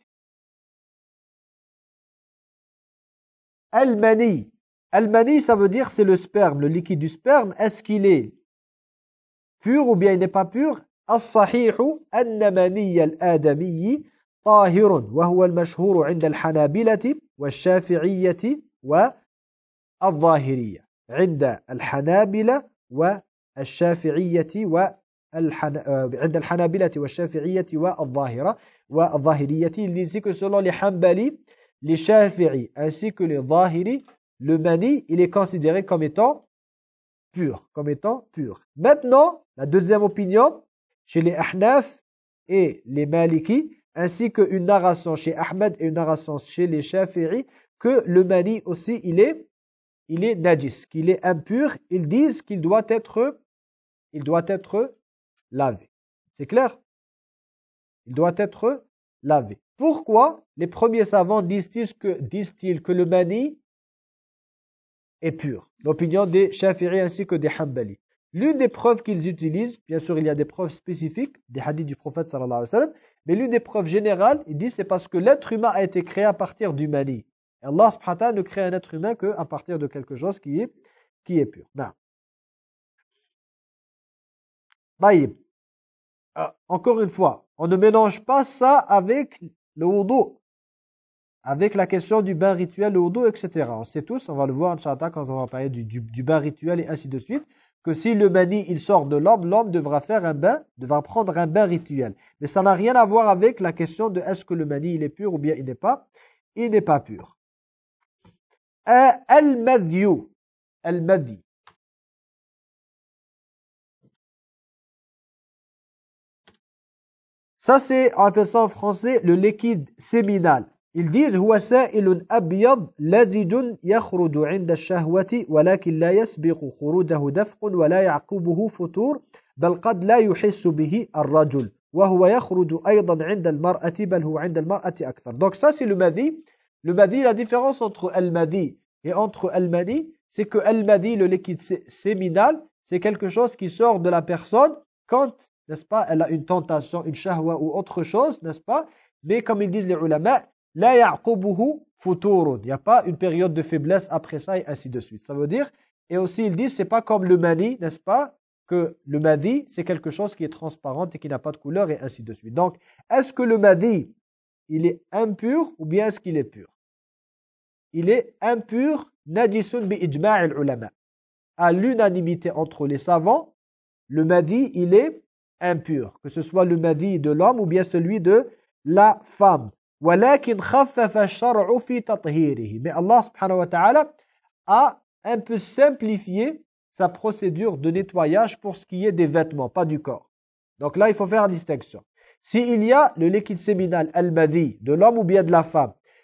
Al-mani. Al-mani, ça veut dire c'est le sperme, le liquide du sperme. Est-ce qu'il est pur ou bien il n'est pas pur? الصحيح أن مني الآدمي طاهر وهو المشهور عند الحنابلة والشافعية والظاهرية. عند الحنابلة والشافعية والحن... عند الحنابلة والشافعية والظاهرة والظاهرية. Il dit que selon les Hanbali, les Shafi'i ainsi que les Zahiri, le mani, il est considéré comme étant pur, comme étant pur. Maintenant, la deuxième opinion, chez les Ahnaf et les Maliki, ainsi qu'une narration chez Ahmed et une narration chez les Shafi'i, que le mani aussi, il est, il est najis, qu'il est impur. Ils disent qu'il doit être, il doit être lavé. C'est clair? Il doit être lavé. Pourquoi les premiers savants disent-ils que, disent-ils que le mani est pur? L'opinion des Shafi'i ainsi que des Hanbali. L'une des preuves qu'ils utilisent, bien sûr il y a des preuves spécifiques, des hadiths du prophète sallallahu alayhi wa sallam, mais l'une des preuves générales, ils disent c'est parce que l'être humain a été créé à partir du mani. Et Allah subhanahu wa ta'ala ne crée un être humain qu'à partir de quelque chose qui est, qui est pur. Non. Taïb. Euh, encore une fois, on ne mélange pas ça avec le wudu, avec la question du bain rituel, le wudu, et cetera. On sait tous, on va le voir Inch'Allah quand on va parler du, du, du bain rituel et ainsi de suite, que si le mani il sort de l'homme, l'homme devra faire un bain, devra prendre un bain rituel. Mais ça n'a rien à voir avec la question de est-ce que le mani il est pur ou bien il n'est pas, il n'est pas pur. Euh, al-madhiyu, al-madhi. Ça c'est, on appelle ça en français le liquide séminal. Ils disent هو سائل أبيض لزج يخرج عند الشهوة ولكن لا يسبق خروجه دفق ولا يعقبه فتور بل قد لا يحس به الرجل وهو يخرج أيضا عند المرأة بل هو عند المرأة أكثر. Donc ça c'est le madhi. Le madhi, la différence entre al-madhi et entre al-mani, c'est que al-madhi, le liquide séminal, c'est quelque chose qui sort de la personne quand, n'est-ce pas, elle a une tentation, une shahwa ou autre chose, n'est-ce pas? Mais comme ils disent les ulama, la ya'qubuhu futurun. Il n'y a pas une période de faiblesse après ça et ainsi de suite. Ça veut dire, et aussi ils disent, c'est pas comme le mani, n'est-ce pas, que le madhi, c'est quelque chose qui est transparent et qui n'a pas de couleur et ainsi de suite. Donc, est-ce que le madhi, il est impur ou bien est-ce qu'il est pur? Il est impur, najisun bi ijma'il ulama. À l'unanimité entre les savants, le madhi, il est impur. Que ce soit le madhi de l'homme ou bien celui de la femme. ولكن خفف الشرع في تطهيره. Mais Allah subhanahu wa ta'ala a un peu simplifié sa procédure de nettoyage pour ce qui est des vêtements, pas du corps. Donc là, il faut faire la distinction. S'il y a le liquide séminal al-madhi de l'homme ou bien de la femme,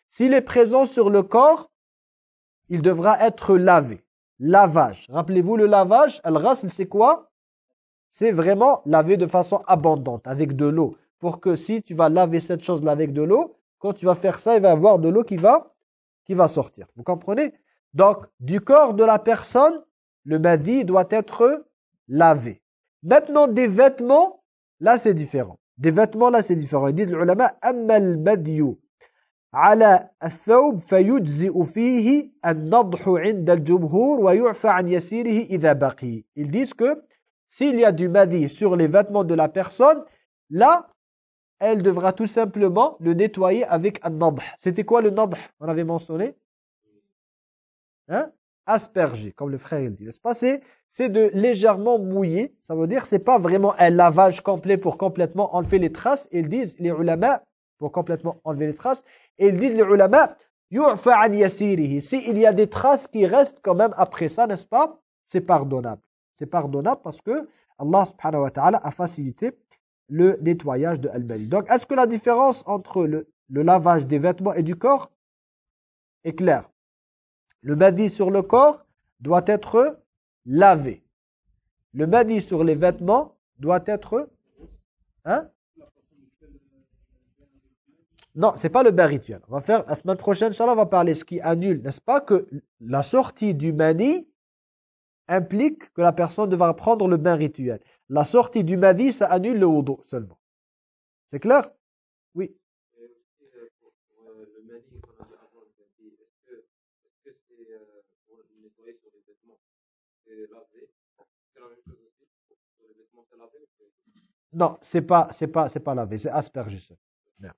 S'il est présent sur le corps, il devra être lavé. Lavage. Rappelez-vous le lavage, al-ghasl, c'est quoi? C'est vraiment laver de façon abondante, avec de l'eau. Pour que si tu vas laver cette chose-là avec de l'eau, quand tu vas faire ça, il va y avoir de l'eau qui va, qui va sortir. Vous comprenez? Donc, du corps de la personne, le madi doit être lavé. Maintenant, des vêtements, là c'est différent. Des vêtements, là c'est différent. Ils disent les ulama, amma al-madyu ala al-thawb fayujzi'u fihi an-nadhu 'inda al-jumhur wa yu'fa 'an yasirihi idha baqi. Ils disent que s'il y a du madi sur les vêtements de la personne, là, elle devra tout simplement le nettoyer avec un nadh. C'était quoi le nadh? On avait mentionné? Hein? Asperger, comme le frère il dit. N'est-ce pas? C'est, c'est de légèrement mouiller. Ça veut dire c'est pas vraiment un lavage complet pour complètement enlever les traces. Ils disent, les ulama, pour complètement enlever les traces, et ils disent, les ulama, yu'fa 'an yasirihi. S'il y a des traces qui restent quand même après ça, n'est-ce pas? C'est pardonnable. C'est pardonnable parce que Allah subhanahu wa ta'ala a facilité le nettoyage de al-madi. Donc, est-ce que la différence entre le, le lavage des vêtements et du corps est claire? Le madi sur le corps doit être lavé. Le madi sur les vêtements doit être... Hein? Non, c'est pas le bain rituel. On va faire, la semaine prochaine, Inch'Allah, on va parler ce qui annule, n'est-ce pas, que la sortie du mani implique que la personne devra prendre le bain rituel. La sortie du madi, ça annule le wudu seulement. C'est clair? Oui. Et aussi, euh, pour, pour, euh, le mani qu'on a dit avant le madi, est-ce que est-ce que c'est euh, pour le nettoyer sur les vêtements, c'est lavé? C'est la même chose aussi? Sur les vêtements, c'est lavé? c'est- Non, c'est pas, c'est pas, c'est pas lavé, c'est aspergé seul. Non.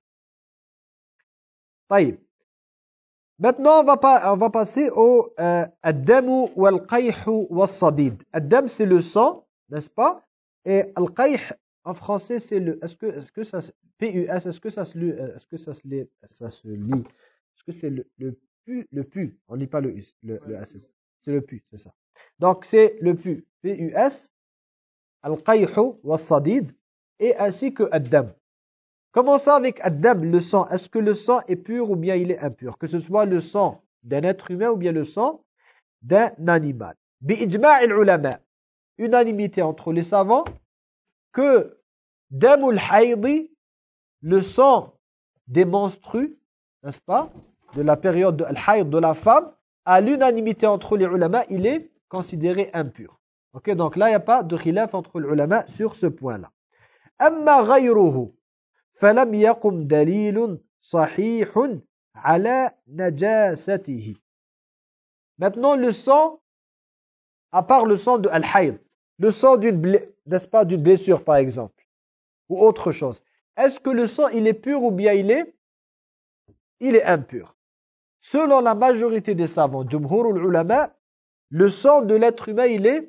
طيب. Maintenant, on va, pas, on va passer au euh, ad-damu wal-qayhu was-sadid. Ad-dam, c'est le sang, n'est-ce pas? Et al-qayh, en français, c'est le... Est-ce que, est-ce que ça... P U S, est-ce que ça se lit? Est-ce que ça se lit? Ça se lit. Est-ce que c'est le, le pu? Le pu. On ne lit pas le, us- le, le S. C'est le pu, c'est ça. Donc, c'est le pu. P U S, al-qayhu was-sadid, et ainsi que ad-dam. Commençons avec ad-dam, le sang. Est-ce que le sang est pur ou bien il est impur? Que ce soit le sang d'un être humain ou bien le sang d'un animal. Bi-ijma' al-ulama. Unanimité entre les savants que damul haydi, le sang des menstrues, n'est-ce pas, de la période de al-hayd de la femme, à l'unanimité entre les ulama, il est considéré impur. Ok, donc là il n'y a pas de khilaf entre les ulama sur ce point-là. Amma ghayruhu فلم يقم دليل صحيح على نجاسته. Maintenant le sang, à part le sang de al-hayd, le sang d'une blé- n'est-ce pas, d'une blessure par exemple, ou autre chose. Est-ce que le sang il est pur ou bien il est il est impur? Selon la majorité des savants, jumhurul ulama, le sang de l'être humain il est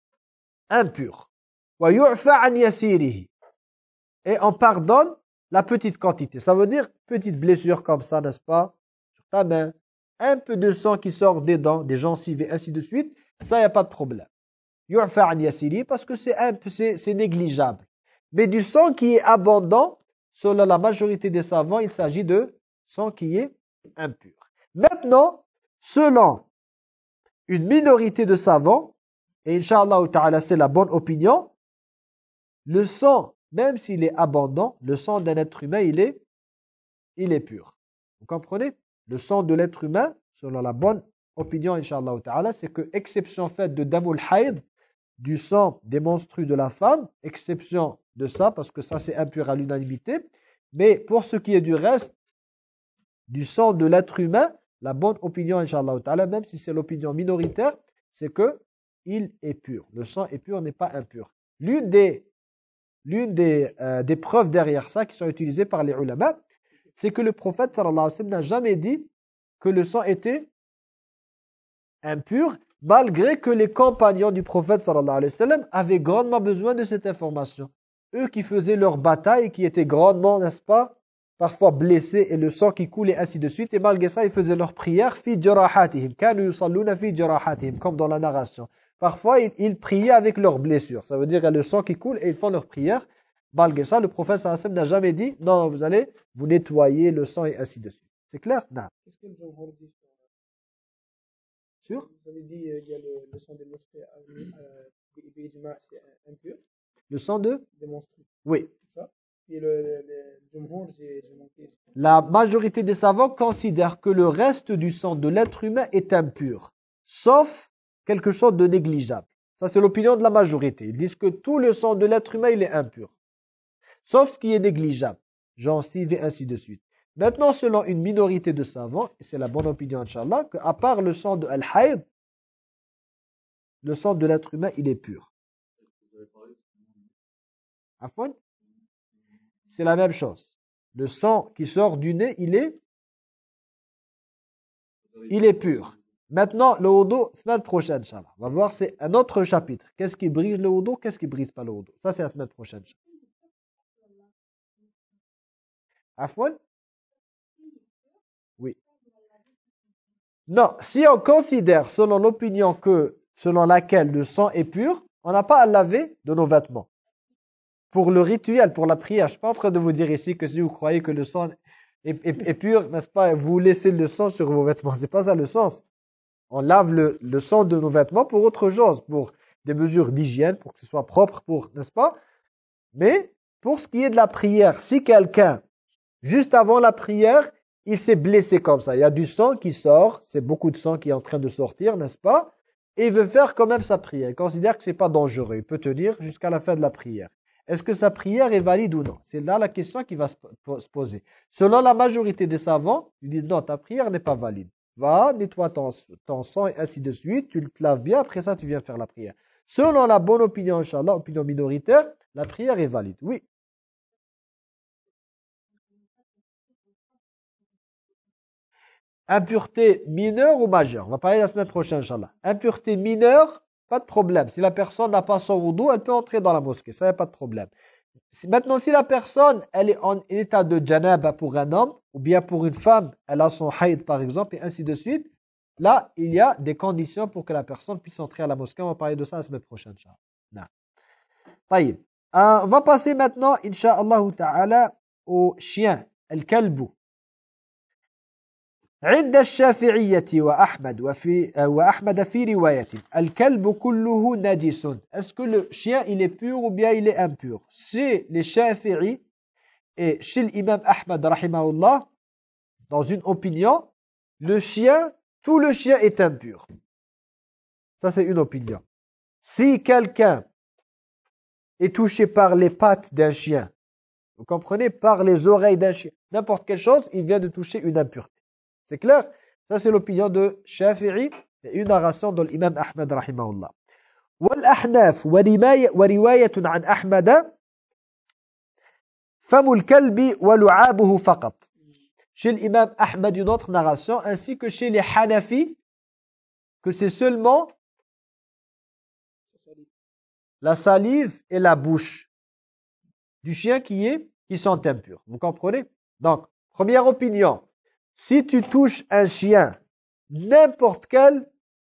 impur. Wa yu'fa 'an yasirihi. Et on pardonne la petite quantité. Ça veut dire petite blessure comme ça, n'est-ce pas? Sur ta main, un peu de sang qui sort des dents, des gencives et ainsi de suite, ça, il n'y a pas de problème. Yu'fa 'an yasiri, parce que c'est un peu, c'est, c'est négligeable. Mais du sang qui est abondant, selon la majorité des savants, il s'agit de sang qui est impur. Maintenant, selon une minorité de savants, et Inch'Allah ta'ala c'est la bonne opinion, le sang, même s'il est abondant, le sang d'un être humain, il est, il est pur. Vous comprenez? Le sang de l'être humain, selon la bonne opinion, Inch'Allah ta'ala, c'est que, exception faite de damul hayd, du sang des menstrues de la femme, exception de ça, parce que ça c'est impur à l'unanimité, mais pour ce qui est du reste, du sang de l'être humain, la bonne opinion, Inch'Allah ta'ala, même si c'est l'opinion minoritaire, c'est que il est pur. Le sang est pur, n'est pas impur. L'une des L'une des, euh, des preuves derrière ça qui sont utilisées par les ulama, c'est que le prophète sallallahu alayhi wa sallam n'a jamais dit que le sang était impur, malgré que les compagnons du prophète sallallahu alayhi wa sallam avaient grandement besoin de cette information. Eux qui faisaient leur bataille, qui étaient grandement, n'est-ce pas, parfois blessés et le sang qui coulait ainsi de suite, et malgré ça, ils faisaient leur prière fi jarahatihim, kanu yusalluna fi jarahatihim, comme dans la narration. Parfois, ils, ils priaient avec leurs blessures. Ça veut dire qu'il y a le sang qui coule et ils font leur prière. Malgré ça, le prophète sallallahu alayhi wa sallam n'a jamais dit « Non, vous allez vous nettoyer le sang et ainsi de suite. » C'est clair? Non. Qu'est-ce que le Jumhur dit Sûr? Vous avez dit euh, il y a le, le sang des mosquées euh, c'est impur. Le sang de? Des menstrues. Oui. C'est ça. Et le, le, le Jumhur, j'ai manqué. La majorité des savants considèrent que le reste du sang de l'être humain est impur, sauf quelque chose de négligeable. Ça, c'est l'opinion de la majorité. Ils disent que tout le sang de l'être humain, il est impur, sauf ce qui est négligeable, gencives et ainsi de suite. Maintenant, selon une minorité de savants, et c'est la bonne opinion, Inch'Allah, qu'à part le sang de Al-Hayd, le sang de l'être humain, il est pur. Afwan? C'est la même chose. Le sang qui sort du nez, il est, il est pur. Maintenant, le wudu, semaine prochaine, Inch'Allah. On va voir, c'est un autre chapitre. Qu'est-ce qui brise le wudu, qu'est-ce qui brise pas le wudu? Ça, c'est la semaine prochaine. Afwan? Oui. Non, si on considère, selon l'opinion que, selon laquelle le sang est pur, on n'a pas à laver de nos vêtements. Pour le rituel, pour la prière, je ne suis pas en train de vous dire ici que si vous croyez que le sang est, est, est pur, n'est-ce pas, vous laissez le sang sur vos vêtements. C'est pas ça le sens. On lave le, le sang de nos vêtements pour autre chose, pour des mesures d'hygiène, pour que ce soit propre, pour, n'est-ce pas? Mais pour ce qui est de la prière, si quelqu'un, juste avant la prière, il s'est blessé comme ça, il y a du sang qui sort, c'est beaucoup de sang qui est en train de sortir, n'est-ce pas? Et il veut faire quand même sa prière. Il considère que c'est pas dangereux, il peut tenir jusqu'à la fin de la prière. Est-ce que sa prière est valide ou non? C'est là la question qui va se poser. Selon la majorité des savants, ils disent non, ta prière n'est pas valide. Va, nettoie ton, ton sang et ainsi de suite, tu te laves bien, après ça tu viens faire la prière. Selon la bonne opinion, Inch'Allah, opinion minoritaire, la prière est valide. Oui. Impureté mineure ou majeure? On va parler la semaine prochaine, Inch'Allah. Impureté mineure, pas de problème. Si la personne n'a pas son wudu, elle peut entrer dans la mosquée. Ça, il n'y a pas de problème. Maintenant, si la personne, elle est en état de janaba pour un homme, ou bien pour une femme, elle a son haïd par exemple, et ainsi de suite, là, il y a des conditions pour que la personne puisse entrer à la mosquée. On va parler de ça la semaine prochaine, Inch'Allah. Taïb. Euh, on va passer maintenant, Inch'Allah ta'ala, au chien, al-kalbu. عند الشافعية وأحمد وفي وأحمد في رواية الكلب كله نجس. Est-ce que le chien il est pur ou bien il est impur? Chez les Shafi'i et chez l'imam Ahmad rahimahullah, dans une opinion, le chien, tout le chien est impur. Ça c'est une opinion. Si quelqu'un est touché par les pattes d'un chien, vous comprenez, par les oreilles d'un chien, n'importe quelle chose, il vient de toucher une impureté. C'est clair? Ça, c'est l'opinion de Shafi'i et une narration de l'imam Ahmad rahimahullah. والأحناف ورواية عن أحمد فم الكلب ولعابه فقط. Chez l'imam Ahmad, une autre narration, ainsi que chez les Hanafi, que c'est seulement la salive et la bouche du chien qui, est, qui sont impurs. Vous comprenez? Donc, première opinion. Si tu touches un chien, n'importe quelle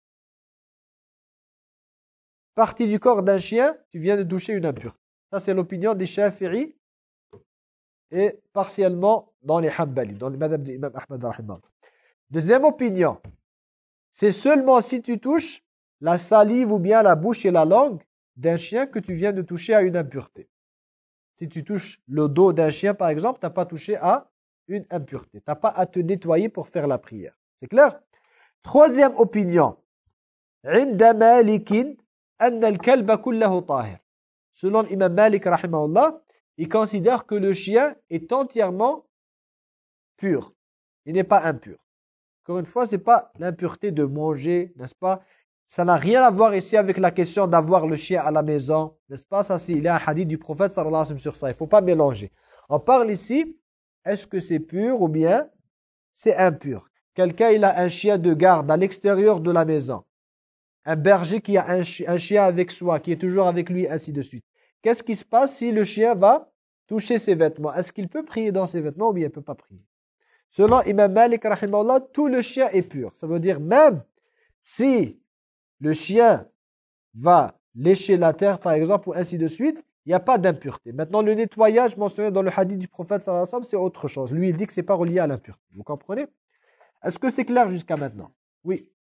partie du corps d'un chien, tu viens de toucher une impureté. Ça, c'est l'opinion des Shafi'i et partiellement dans les Hanbali, dans les madhab de l'imam Ahmad rahimahullah. Deuxième opinion, c'est seulement si tu touches la salive ou bien la bouche et la langue d'un chien que tu viens de toucher à une impureté. Si tu touches le dos d'un chien, par exemple, tu n'as pas touché à une impureté. Tu n'as pas à te nettoyer pour faire la prière. C'est clair? Troisième opinion. عند مالك أن الكلب كله طاهر. Selon l'imam Malik rahimahullah, il considère que le chien est entièrement pur. Il n'est pas impur. Encore une fois, c'est pas l'impureté de manger, n'est-ce pas? Ça n'a rien à voir ici avec la question d'avoir le chien à la maison, n'est-ce pas? Ça, c'est, il y a un hadith du prophète sallallahu alayhi wa sallam sur ça. Il faut pas mélanger. On parle ici, est-ce que c'est pur ou bien c'est impur? Quelqu'un, il a un chien de garde à l'extérieur de la maison. Un berger qui a un, chi- un chien avec soi, qui est toujours avec lui, ainsi de suite. Qu'est-ce qui se passe si le chien va toucher ses vêtements? Est-ce qu'il peut prier dans ses vêtements ou bien il ne peut pas prier? Selon Imam Malik, rahimahullah, tout le chien est pur. Ça veut dire même si le chien va lécher la terre, par exemple, ou ainsi de suite, il n'y a pas d'impureté. Maintenant, le nettoyage mentionné dans le hadith du prophète sallallahu alayhi wa sallam, c'est autre chose. Lui, il dit que c'est pas relié à l'impureté. Vous comprenez? Est-ce que c'est clair jusqu'à maintenant? Oui.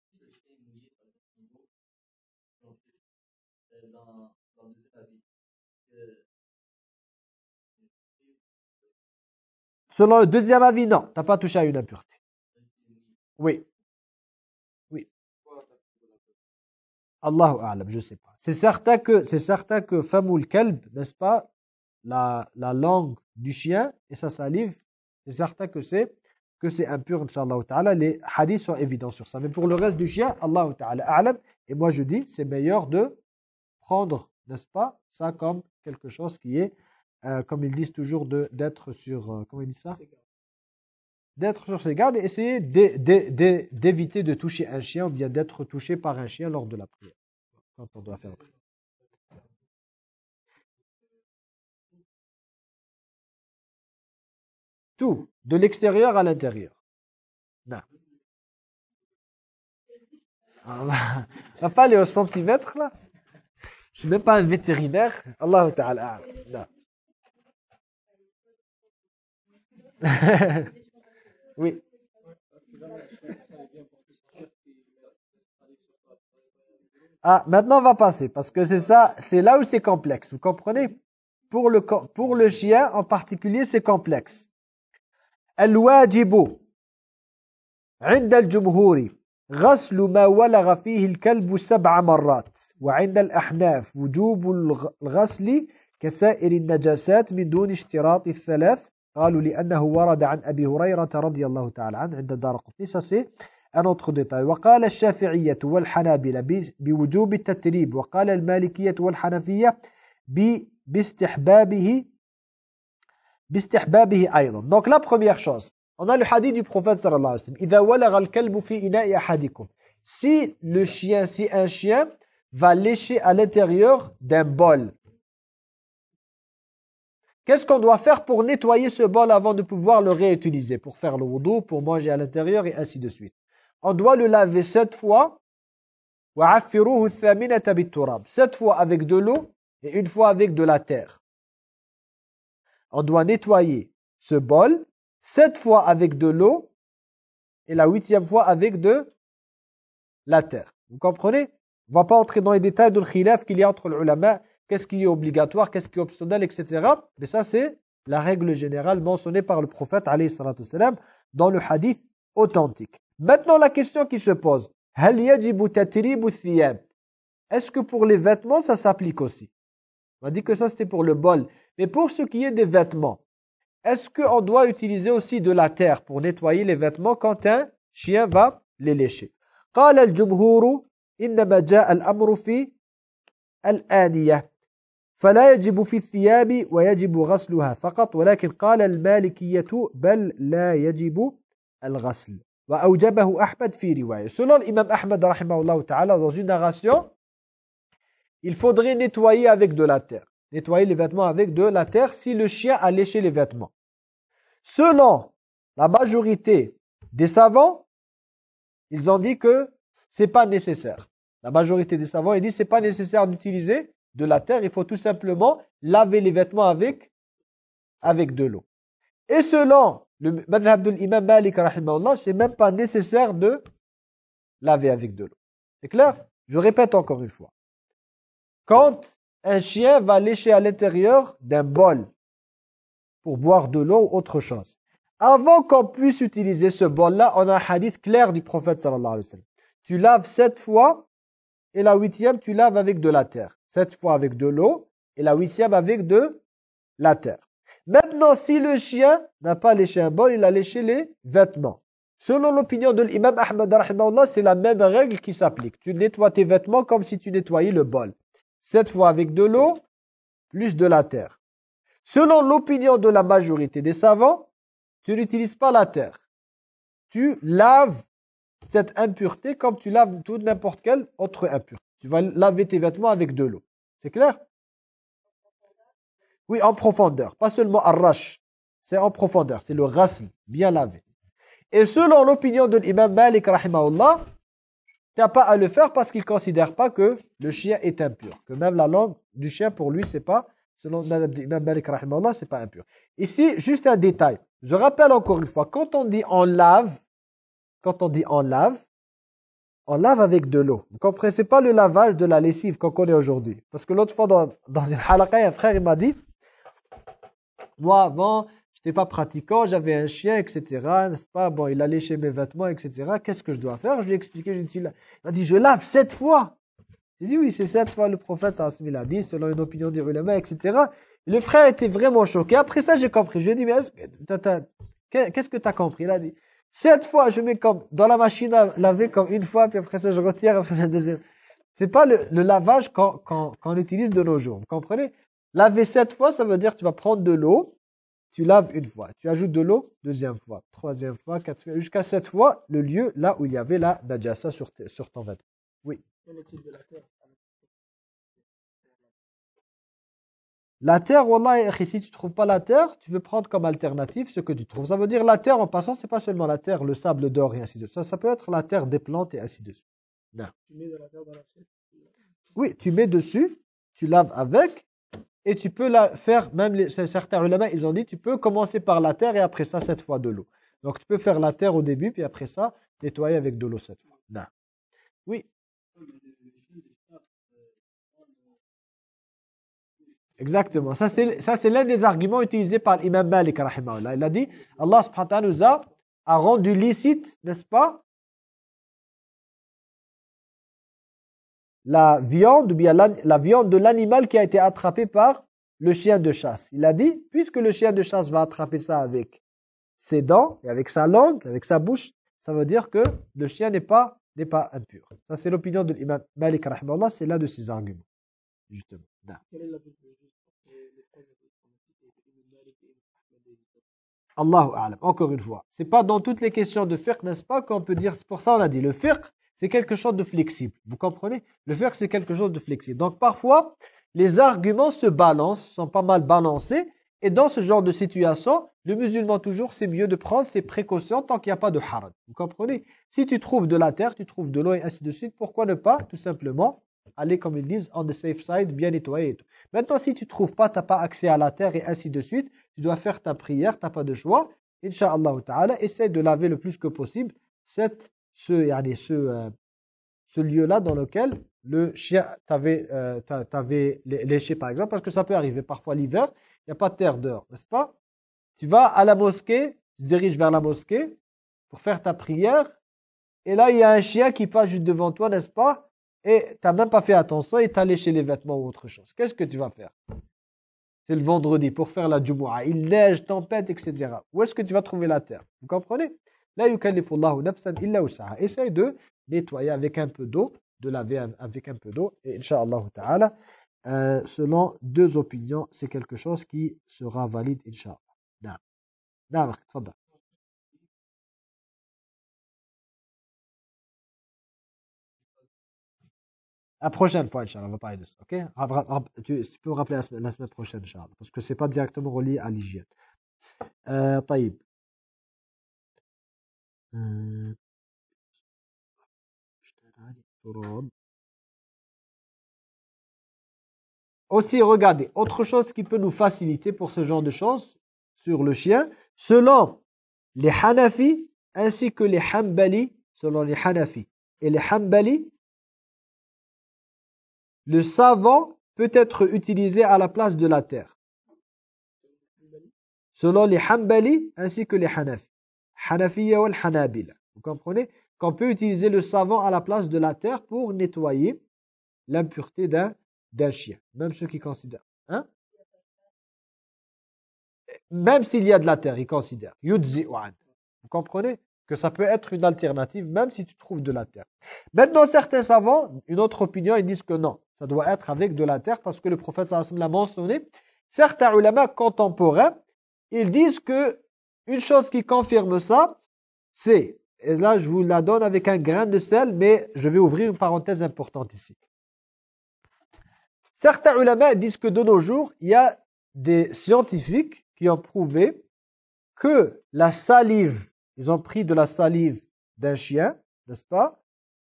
Selon le deuxième avis, non. Tu n'as pas touché à une impureté. Oui. Oui. Allahu a'lam, je ne sais pas. C'est certain que, c'est certain que famoul kalb, n'est-ce pas, la, la langue du chien et sa salive, c'est certain que c'est que c'est impur, Inch'Allah ta'ala. Les hadiths sont évidents sur ça. Mais pour le reste du chien, Allahu ta'ala a'lam. Et moi je dis, c'est meilleur de prendre, n'est-ce pas, ça comme quelque chose qui est, euh, comme ils disent toujours, de d'être sur, euh, comment ils disent ça, d'être sur ses gardes et essayer d'éviter de toucher un chien ou bien d'être touché par un chien lors de la prière, quand on doit faire la prière. Tout, de l'extérieur à l'intérieur. Non. On va, on va pas aller au centimètre là. Je suis même pas un vétérinaire. Allahu ta'ala. Non. Oui. Ah, maintenant on va passer parce que c'est ça, c'est là où c'est complexe. Vous comprenez? Pour le pour le chien en particulier, c'est complexe. الواجب عند الجمهور غسل ما ولغ فيه الكلب سبع مرات وعند الأحناف وجوب الغسل كسائر النجاسات من دون اشتراط الثلاث قالوا لأنه ورد عن أبي هريرة رضي الله تعالى عنه عند الدارقطني. Ça c'est un autre détail. وقال الشافعية والحنابلة بوجوب التتريب وقال المالكية والحنفية باستحبابه باستحبابه أيضا. Donc la première chose, on a le hadith du prophète sallallahu alayhi wa sallam. إذا ولغ الكلب في إناء أحدكم. Si le chien, si un chien va lécher à l'intérieur d'un bol, qu'est-ce qu'on doit faire pour nettoyer ce bol avant de pouvoir le réutiliser, pour faire le wudu, pour manger à l'intérieur et ainsi de suite? On doit le laver sept fois. وعفروه الثامنة بالتراب. Sept fois avec de l'eau et une fois avec de la terre. On doit nettoyer ce bol sept fois avec de l'eau et la huitième fois avec de la terre. Vous comprenez? On ne va pas entrer dans les détails de l'khilaf qu'il y a entre les ulama, qu'est-ce qui est obligatoire, qu'est-ce qui est optionnel, et cetera. Mais ça, c'est la règle générale mentionnée par le prophète alayhi salatu wassalam dans le hadith authentique. Maintenant, la question qui se pose, هل يجب تتريب الثياب? Est-ce que pour les vêtements, ça s'applique aussi? On a dit que ça, c'était pour le bol. Mais pour ce qui est des vêtements, est-ce qu'on doit utiliser aussi de la terre pour nettoyer les vêtements quand un chien va les lécher? قال الجمهور إنما جاء الأمر في الآنية فلا يجب في الثياب ويجب غسلها فقط ولكن قال المالكية بل لا يجب الغسل وأوجبه أحمد في رواية. Selon l'imam Ahmad rahimahullah ta'ala, dans une narration, il faudrait nettoyer avec de la terre. Nettoyer les vêtements avec de la terre si le chien a léché les vêtements. Selon la majorité des savants, ils ont dit que c'est pas nécessaire. La majorité des savants, ils disent c'est pas nécessaire d'utiliser de la terre, il faut tout simplement laver les vêtements avec avec de l'eau. Et selon le madhhab de l'imam Malik rahimahullah, c'est même pas nécessaire de laver avec de l'eau. C'est clair? Je répète encore une fois. Quand un chien va lécher à l'intérieur d'un bol pour boire de l'eau ou autre chose, avant qu'on puisse utiliser ce bol-là, on a un hadith clair du prophète sallallahu alayhi wa sallam. Tu laves sept fois et la huitième, tu laves avec de la terre. Sept fois avec de l'eau et la huitième avec de la terre. Maintenant, si le chien n'a pas léché un bol, il a léché les vêtements. Selon l'opinion de l'imam Ahmad rahimahullah, c'est la même règle qui s'applique. Tu nettoies tes vêtements comme si tu nettoyais le bol. Sept fois avec de l'eau, plus de la terre. Selon l'opinion de la majorité des savants, tu n'utilises pas la terre. Tu laves cette impureté comme tu laves toute n'importe quelle autre impureté. Tu vas laver tes vêtements avec de l'eau. C'est clair? Oui, en profondeur. Pas seulement arrache. C'est en profondeur. C'est le ghasl, bien lavé. Et selon l'opinion de l'imam Malik rahimahullah, tu n'as pas à le faire parce qu'il ne considère pas que le chien est impur. Que même la langue du chien, pour lui, c'est pas, selon l'imam Malik rahimahullah, c'est pas impur. Ici, juste un détail. Je rappelle encore une fois, quand on dit on lave, quand on dit on lave, on lave avec de l'eau. Vous comprenez? C'est pas le lavage de la lessive qu'on connaît aujourd'hui. Parce que l'autre fois, dans, dans une halaqa, un frère, il m'a dit, moi, avant, je n'étais pas pratiquant, j'avais un chien, et cetera. N'est-ce pas? Bon, il a léché mes vêtements, et cetera. Qu'est-ce que je dois faire? Je lui ai expliqué, je lui ai dit, il m'a dit, je lave sept fois. J'ai dit, oui, c'est sept fois le prophète, ça a dit, selon une opinion des ulama, et cetera. Et le frère était vraiment choqué. Après ça, j'ai compris. Je lui ai dit, mais qu'est-ce que tu as compris? Il a dit, sept fois, je mets comme dans la machine à laver comme une fois, puis après ça, je retire, après ça, deuxième. C'est pas le, le lavage qu'on qu'on, qu'on utilise de nos jours. Vous comprenez? Laver sept fois, ça veut dire que tu vas prendre de l'eau, tu laves une fois. Tu ajoutes de l'eau, deuxième fois, troisième fois, quatrième, jusqu'à sept fois le lieu là où il y avait la najasa sur, sur ton vêtement. Oui. Quel est-il de la terre? La terre, wallah, si tu trouves pas la terre, tu peux prendre comme alternative ce que tu trouves. Ça veut dire la terre, en passant, c'est pas seulement la terre, le sable d'or et ainsi de suite. Ça, ça peut être la terre des plantes et ainsi de suite. Non. Tu mets de la terre dans l'assiette? Oui, tu mets dessus, tu laves avec, et tu peux la faire, même les, certains ulama, ils ont dit, tu peux commencer par la terre et après ça, sept fois de l'eau. Donc, tu peux faire la terre au début, puis après ça, nettoyer avec de l'eau sept fois. Non. Oui. Exactement. Ça, c'est, ça, c'est l'un des arguments utilisés par l'imam Malik, rahimahullah. Il a dit, Allah subhanahu wa ta'ala nous a, a rendu licite, n'est-ce pas, la viande, ou bien la, la viande de l'animal qui a été attrapé par le chien de chasse. Il a dit, puisque le chien de chasse va attraper ça avec ses dents, et avec sa langue, avec sa bouche, ça veut dire que le chien n'est pas, n'est pas impur. Ça, c'est l'opinion de l'imam Malik, rahimahullah, c'est l'un de ses arguments. Justement. Non. Quelle est la plus juste? Allahu a'lam. Encore une fois, c'est pas dans toutes les questions de fiqh, n'est-ce pas, qu'on peut dire, c'est pour ça on a dit, le fiqh, c'est quelque chose de flexible. Vous comprenez? Le fiqh, c'est quelque chose de flexible. Donc parfois, les arguments se balancent, sont pas mal balancés, et dans ce genre de situation, le musulman toujours, c'est mieux de prendre ses précautions tant qu'il n'y a pas de harad. Vous comprenez? Si tu trouves de la terre, tu trouves de l'eau et ainsi de suite, pourquoi ne pas, tout simplement, aller, comme ils disent, on the safe side, bien nettoyer et tout. Maintenant, si tu ne trouves pas, tu n'as pas accès à la terre et ainsi de suite, tu dois faire ta prière, tu n'as pas de choix. Inch'Allah ta'ala, essaie de laver le plus que possible cette, ce, yani, ce, euh, ce lieu-là dans lequel le chien t'avait euh, t'avait léché, par exemple, parce que ça peut arriver parfois l'hiver, il n'y a pas de terre dehors, n'est-ce pas? Tu vas à la mosquée, tu te diriges vers la mosquée pour faire ta prière, et là, il y a un chien qui passe juste devant toi, n'est-ce pas? Et tu n'as même pas fait attention et tu as léché les vêtements ou autre chose. Qu'est-ce que tu vas faire? C'est le vendredi pour faire la Jumu'ah. Il neige, tempête, et cetera. Où est-ce que tu vas trouver la terre? Vous comprenez? La yukallifullahu nafsan illa wus'aha. Essaye de nettoyer avec un peu d'eau, de laver avec un peu d'eau. Et Inch'Allah ta'ala, euh, selon deux opinions, c'est quelque chose qui sera valide, Inch'Allah. Naam. Naam, tfadda. La prochaine fois, Inch'Allah, on va parler de ça, ok? Tu, tu peux me rappeler la semaine, la semaine prochaine, Inch'Allah, parce que c'est pas directement relié à l'hygiène. Euh, طيب. Euh, Aussi, regardez, autre chose qui peut nous faciliter pour ce genre de choses sur le chien, selon les Hanafi ainsi que les Hanbali, selon les Hanafi et les Hanbali, le savon peut être utilisé à la place de la terre. Selon les Hanbali ainsi que les Hanafi. Hanafiya ou Hanabila. Vous comprenez? Qu'on peut utiliser le savon à la place de la terre pour nettoyer l'impureté d'un d'un chien. Même ceux qui considèrent. Hein? Même s'il y a de la terre, ils considèrent. Yudzi ou ad. Vous comprenez? Que ça peut être une alternative, même si tu trouves de la terre. Maintenant, certains savants, une autre opinion, ils disent que non. Ça doit être avec de la terre parce que le prophète sallallahu alayhi wa sallam l'a mentionné. Certains ulama contemporains, ils disent que une chose qui confirme ça, c'est, et là je vous la donne avec un grain de sel, mais je vais ouvrir une parenthèse importante ici. Certains ulama disent que de nos jours, il y a des scientifiques qui ont prouvé que la salive, ils ont pris de la salive d'un chien, n'est-ce pas?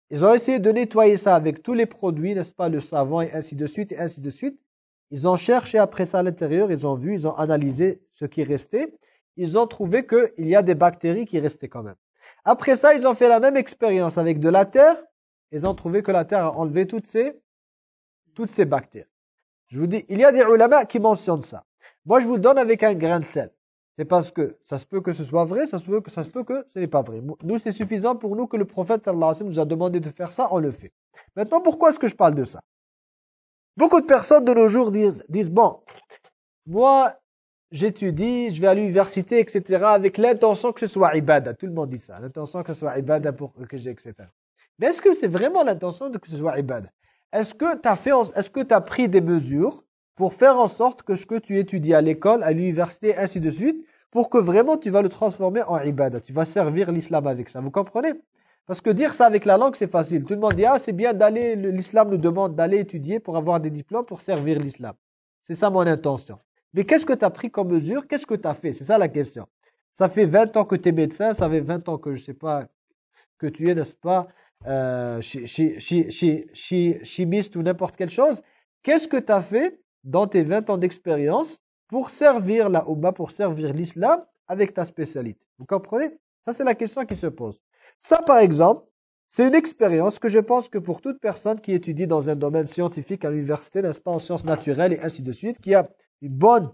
Ils ont essayé de nettoyer ça avec tous les produits, n'est-ce pas, le savon et ainsi de suite, et ainsi de suite. Ils ont cherché après ça à l'intérieur, ils ont vu, ils ont analysé ce qui restait. Ils ont trouvé qu'il y a des bactéries qui restaient quand même. Après ça, ils ont fait la même expérience avec de la terre. Ils ont trouvé que la terre a enlevé toutes ces, toutes ces bactéries. Je vous dis, il y a des ulama qui mentionnent ça. Moi, je vous le donne avec un grain de sel. C'est parce que ça se peut que ce soit vrai, ça se peut que, ça se peut que ce n'est pas vrai. Nous, c'est suffisant pour nous que le prophète sallallahu alayhi wa sallam nous a demandé de faire ça, on le fait. Maintenant, pourquoi est-ce que je parle de ça? Beaucoup de personnes de nos jours disent, disent bon, moi, j'étudie, je vais à l'université, et cetera, avec l'intention que ce soit ibada. Tout le monde dit ça. L'intention que ce soit ibada pour que j'ai, et cetera. Mais est-ce que c'est vraiment l'intention de que ce soit ibada? Est-ce que tu as fait, est-ce que tu as pris des mesures pour faire en sorte que ce que tu étudies à l'école, à l'université, ainsi de suite, pour que vraiment tu vas le transformer en ibada. Tu vas servir l'islam avec ça. Vous comprenez? Parce que dire ça avec la langue, c'est facile. Tout le monde dit, ah, c'est bien d'aller, l'islam nous demande d'aller étudier pour avoir des diplômes, pour servir l'islam. C'est ça mon intention. Mais qu'est-ce que tu as pris comme mesure? Qu'est-ce que tu as fait? C'est ça la question. Ça fait vingt ans que tu es médecin, ça fait vingt ans que je sais pas, que tu es, n'est-ce pas, euh, chi, chi, chi, chi, chi, chimiste ou n'importe quelle chose. Qu'est-ce que tu as fait dans tes vingt ans d'expérience pour servir la Ummah, pour servir l'islam avec ta spécialité? Vous comprenez? Ça, c'est la question qui se pose. Ça, par exemple, c'est une expérience que je pense que pour toute personne qui étudie dans un domaine scientifique à l'université, n'est-ce pas, en sciences naturelles et ainsi de suite, qui a une bonne,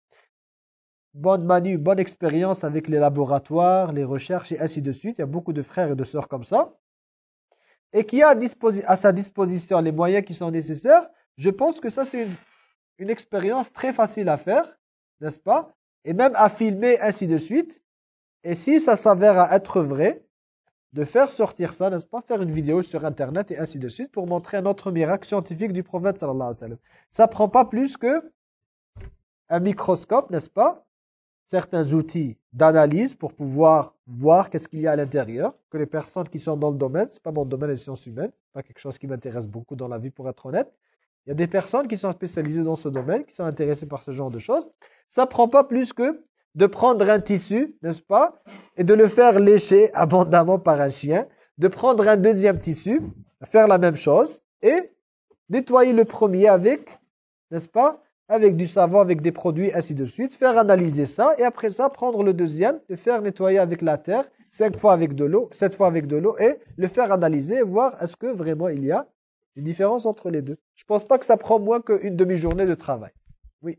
bonne manie, une bonne expérience avec les laboratoires, les recherches et ainsi de suite. Il y a beaucoup de frères et de sœurs comme ça. Et qui a à, disposi- à sa disposition les moyens qui sont nécessaires. Je pense que ça, c'est une, une expérience très facile à faire, n'est-ce pas? Et même à filmer, ainsi de suite. Et si ça s'avère à être vrai, de faire sortir ça, n'est-ce pas, faire une vidéo sur Internet et ainsi de suite pour montrer un autre miracle scientifique du prophète sallallahu alayhi wa sallam. Ça prend pas plus que un microscope, n'est-ce pas, certains outils d'analyse pour pouvoir voir qu'est-ce qu'il y a à l'intérieur, que les personnes qui sont dans le domaine, c'est pas mon domaine des sciences humaines, pas quelque chose qui m'intéresse beaucoup dans la vie pour être honnête. Il y a des personnes qui sont spécialisées dans ce domaine, qui sont intéressées par ce genre de choses. Ça prend pas plus que de prendre un tissu, n'est-ce pas, et de le faire lécher abondamment par un chien, de prendre un deuxième tissu, faire la même chose, et nettoyer le premier avec, n'est-ce pas, avec du savon, avec des produits, ainsi de suite, faire analyser ça, et après ça, prendre le deuxième, le faire nettoyer avec la terre, cinq fois avec de l'eau, sept fois avec de l'eau, et le faire analyser, et voir est-ce que vraiment il y a une différence entre les deux. Je pense pas que ça prend moins qu'une demi-journée de travail. Oui.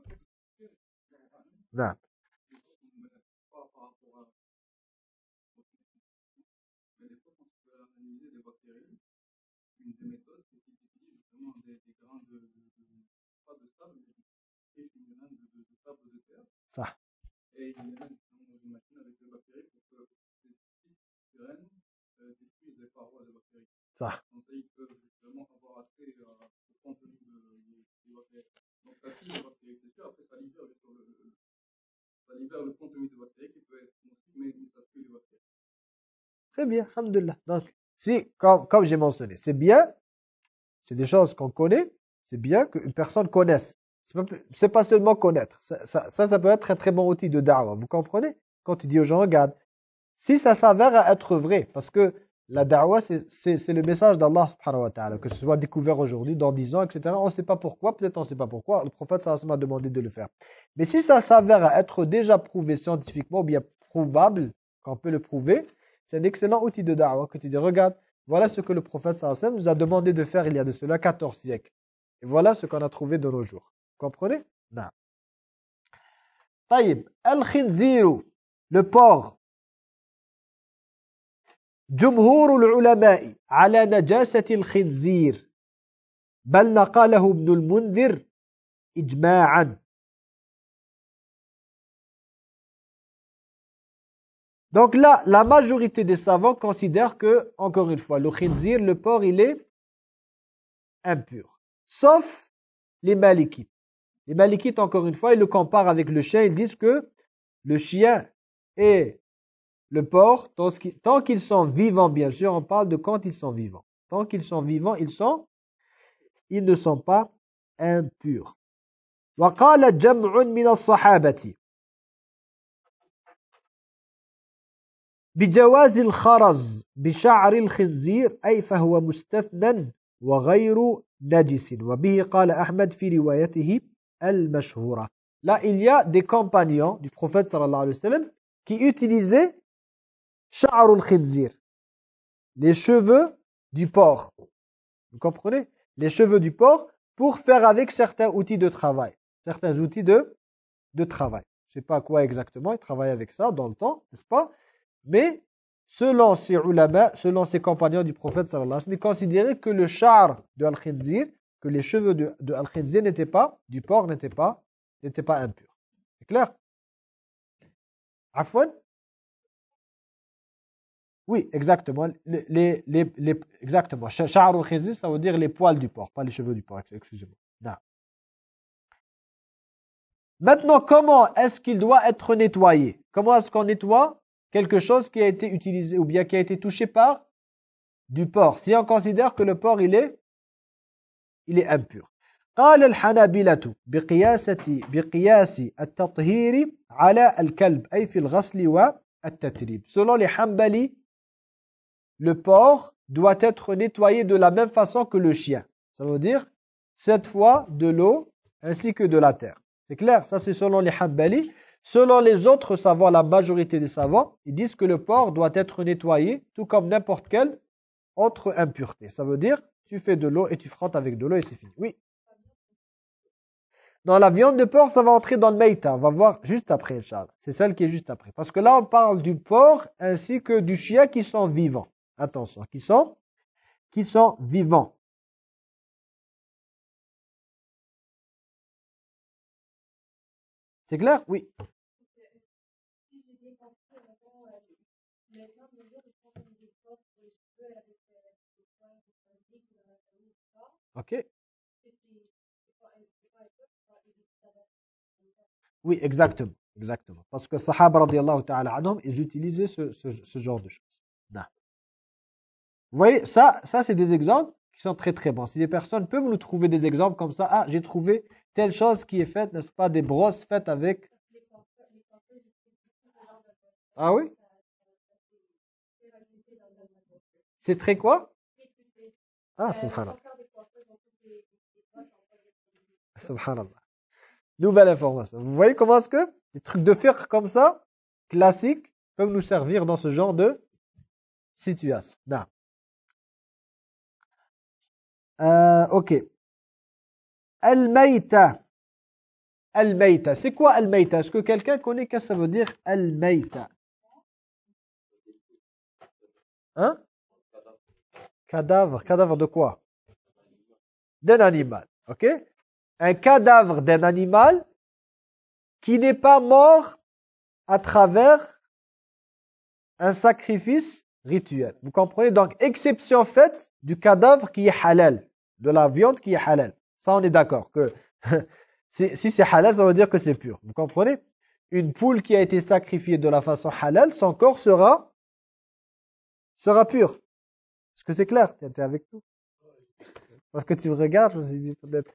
Non. Ça. Et il y a une machine avec des bactéries pour que ces petites graines détruisent les parois des bactéries. Ça. Donc ça, ils peuvent vraiment avoir accès au contenu des bactéries. Donc ça tue les bactéries, c'est sûr. Après, ça libère, sur le, ça libère le contenu des bactéries qui peut être nocif, mais ça tue les bactéries. Très bien, alhamdoulilah. Donc, si, comme, comme j'ai mentionné, c'est bien, c'est des choses qu'on connaît, c'est bien qu'une personne connaisse. C'est pas, pas seulement connaître. Ça, ça, ça, ça peut être un très bon outil de da'wah. Vous comprenez? Quand tu dis aux gens, regarde, si ça s'avère à être vrai, parce que la da'wah, c'est le message d'Allah subhanahu wa ta'ala, que ce soit découvert aujourd'hui, dans dix ans, et cetera. On ne sait pas pourquoi, peut-être on ne sait pas pourquoi. Le prophète sallallahu alayhi wa sallam a demandé de le faire. Mais si ça s'avère à être déjà prouvé scientifiquement, ou bien prouvable, qu'on peut le prouver, c'est un excellent outil de da'wah, que tu dis, regarde, voilà ce que le prophète sallallahu alayhi wa sallam nous a demandé de faire il y a de cela quatorze siècles. Et voilà ce qu'on a trouvé de nos jours. Comprenez? Non. Taïb. Al-khinziru, le porc. جمهور العلماء على نجاسة الخنزير بل نقله ابن المنذر إجماعا. Donc là, la majorité des savants considèrent que, encore une fois, le khinzir, le porc, il est impur. Sauf les malikites. Les malikites, encore une fois, ils le comparent avec le chien. Ils disent que le chien et le porc, tant qu'ils sont vivants, bien sûr, on parle de quand ils sont vivants. Tant qu'ils sont vivants, ils sont, ils ne sont pas impurs. وقال جمع من الصحابة بجواز الخرز بشعر الخنزير أي فهو مستثنى وغير نجس وبه قال أحمد في روايته المشهورة. Là, il y a des compagnons du prophète sallallahu alayhi wa sallam qui utilisaient شعر الخنزير, les cheveux du porc. Vous comprenez? Les cheveux du porc pour faire avec certains outils de travail. Certains outils de, de travail. Je ne sais pas quoi exactement, ils travaillaient avec ça dans le temps, n'est-ce pas? Mais selon ces ulama, selon ces compagnons du prophète sallallahu alayhi wa sallam, ils considéraient que le char de al-khinzir, que les cheveux de, de al-khinzir n'étaient pas, du porc n'étaient pas, n'étaient pas impurs. C'est clair? Afwan? Oui, exactement. Les, les, les, les, exactement. Char al-khinzir, ça veut dire les poils du porc, pas les cheveux du porc, excusez-moi. Non. Maintenant, comment est-ce qu'il doit être nettoyé? Comment est-ce qu'on nettoie quelque chose qui a été utilisé ou bien qui a été touché par du porc? Si on considère que le porc, il est, il est impur. قال الحنابلة بقياسة بقياس التطهير على الكلب أي في الغسل والتتريب. Selon les Hanbali, le porc doit être nettoyé de la même façon que le chien. Ça veut dire sept fois de l'eau ainsi que de la terre. C'est clair? Ça, c'est selon les Hanbali. Selon les autres savants, la majorité des savants, ils disent que le porc doit être nettoyé tout comme n'importe quelle autre impureté. Ça veut dire, tu fais de l'eau et tu frottes avec de l'eau et c'est fini. Oui. Dans la viande de porc, ça va entrer dans le meïta. On va voir juste après, Inch'Allah. C'est celle qui est juste après. Parce que là, on parle du porc ainsi que du chien qui sont vivants. Attention, qui sont, qui sont vivants. C'est clair? Oui. Ok. Oui, exactement. Exactement. Parce que Sahaba radiallahu ta'ala anhum, ils utilisaient ce, ce, ce genre de choses. Non. Vous voyez, ça, ça c'est des exemples qui sont très très bons. Si des personnes peuvent nous trouver des exemples comme ça, ah, j'ai trouvé telle chose qui est faite, n'est-ce pas, des brosses faites avec... Ah oui? C'est très quoi? Ah, subhanallah. Subhanallah. Nouvelle information. Vous voyez comment est-ce que des trucs de fiqh comme ça, classiques, peuvent nous servir dans ce genre de situation. Non. Euh, ok. Al-Mayta. Al-Mayta. C'est quoi Al-Mayta? Est-ce que quelqu'un connaît qu'est-ce que ça veut dire Al-Mayta? Hein? Cadavre. Cadavre de quoi? D'un animal. Ok? Un cadavre d'un animal qui n'est pas mort à travers un sacrifice rituel. Vous comprenez? Donc, exception faite du cadavre qui est halal, de la viande qui est halal. Ça, on est d'accord que si, si c'est halal, ça veut dire que c'est pur. Vous comprenez? Une poule qui a été sacrifiée de la façon halal, son corps sera sera pur. Est-ce que c'est clair? Tu es avec nous? Parce que tu me regardes, je me suis dit peut-être...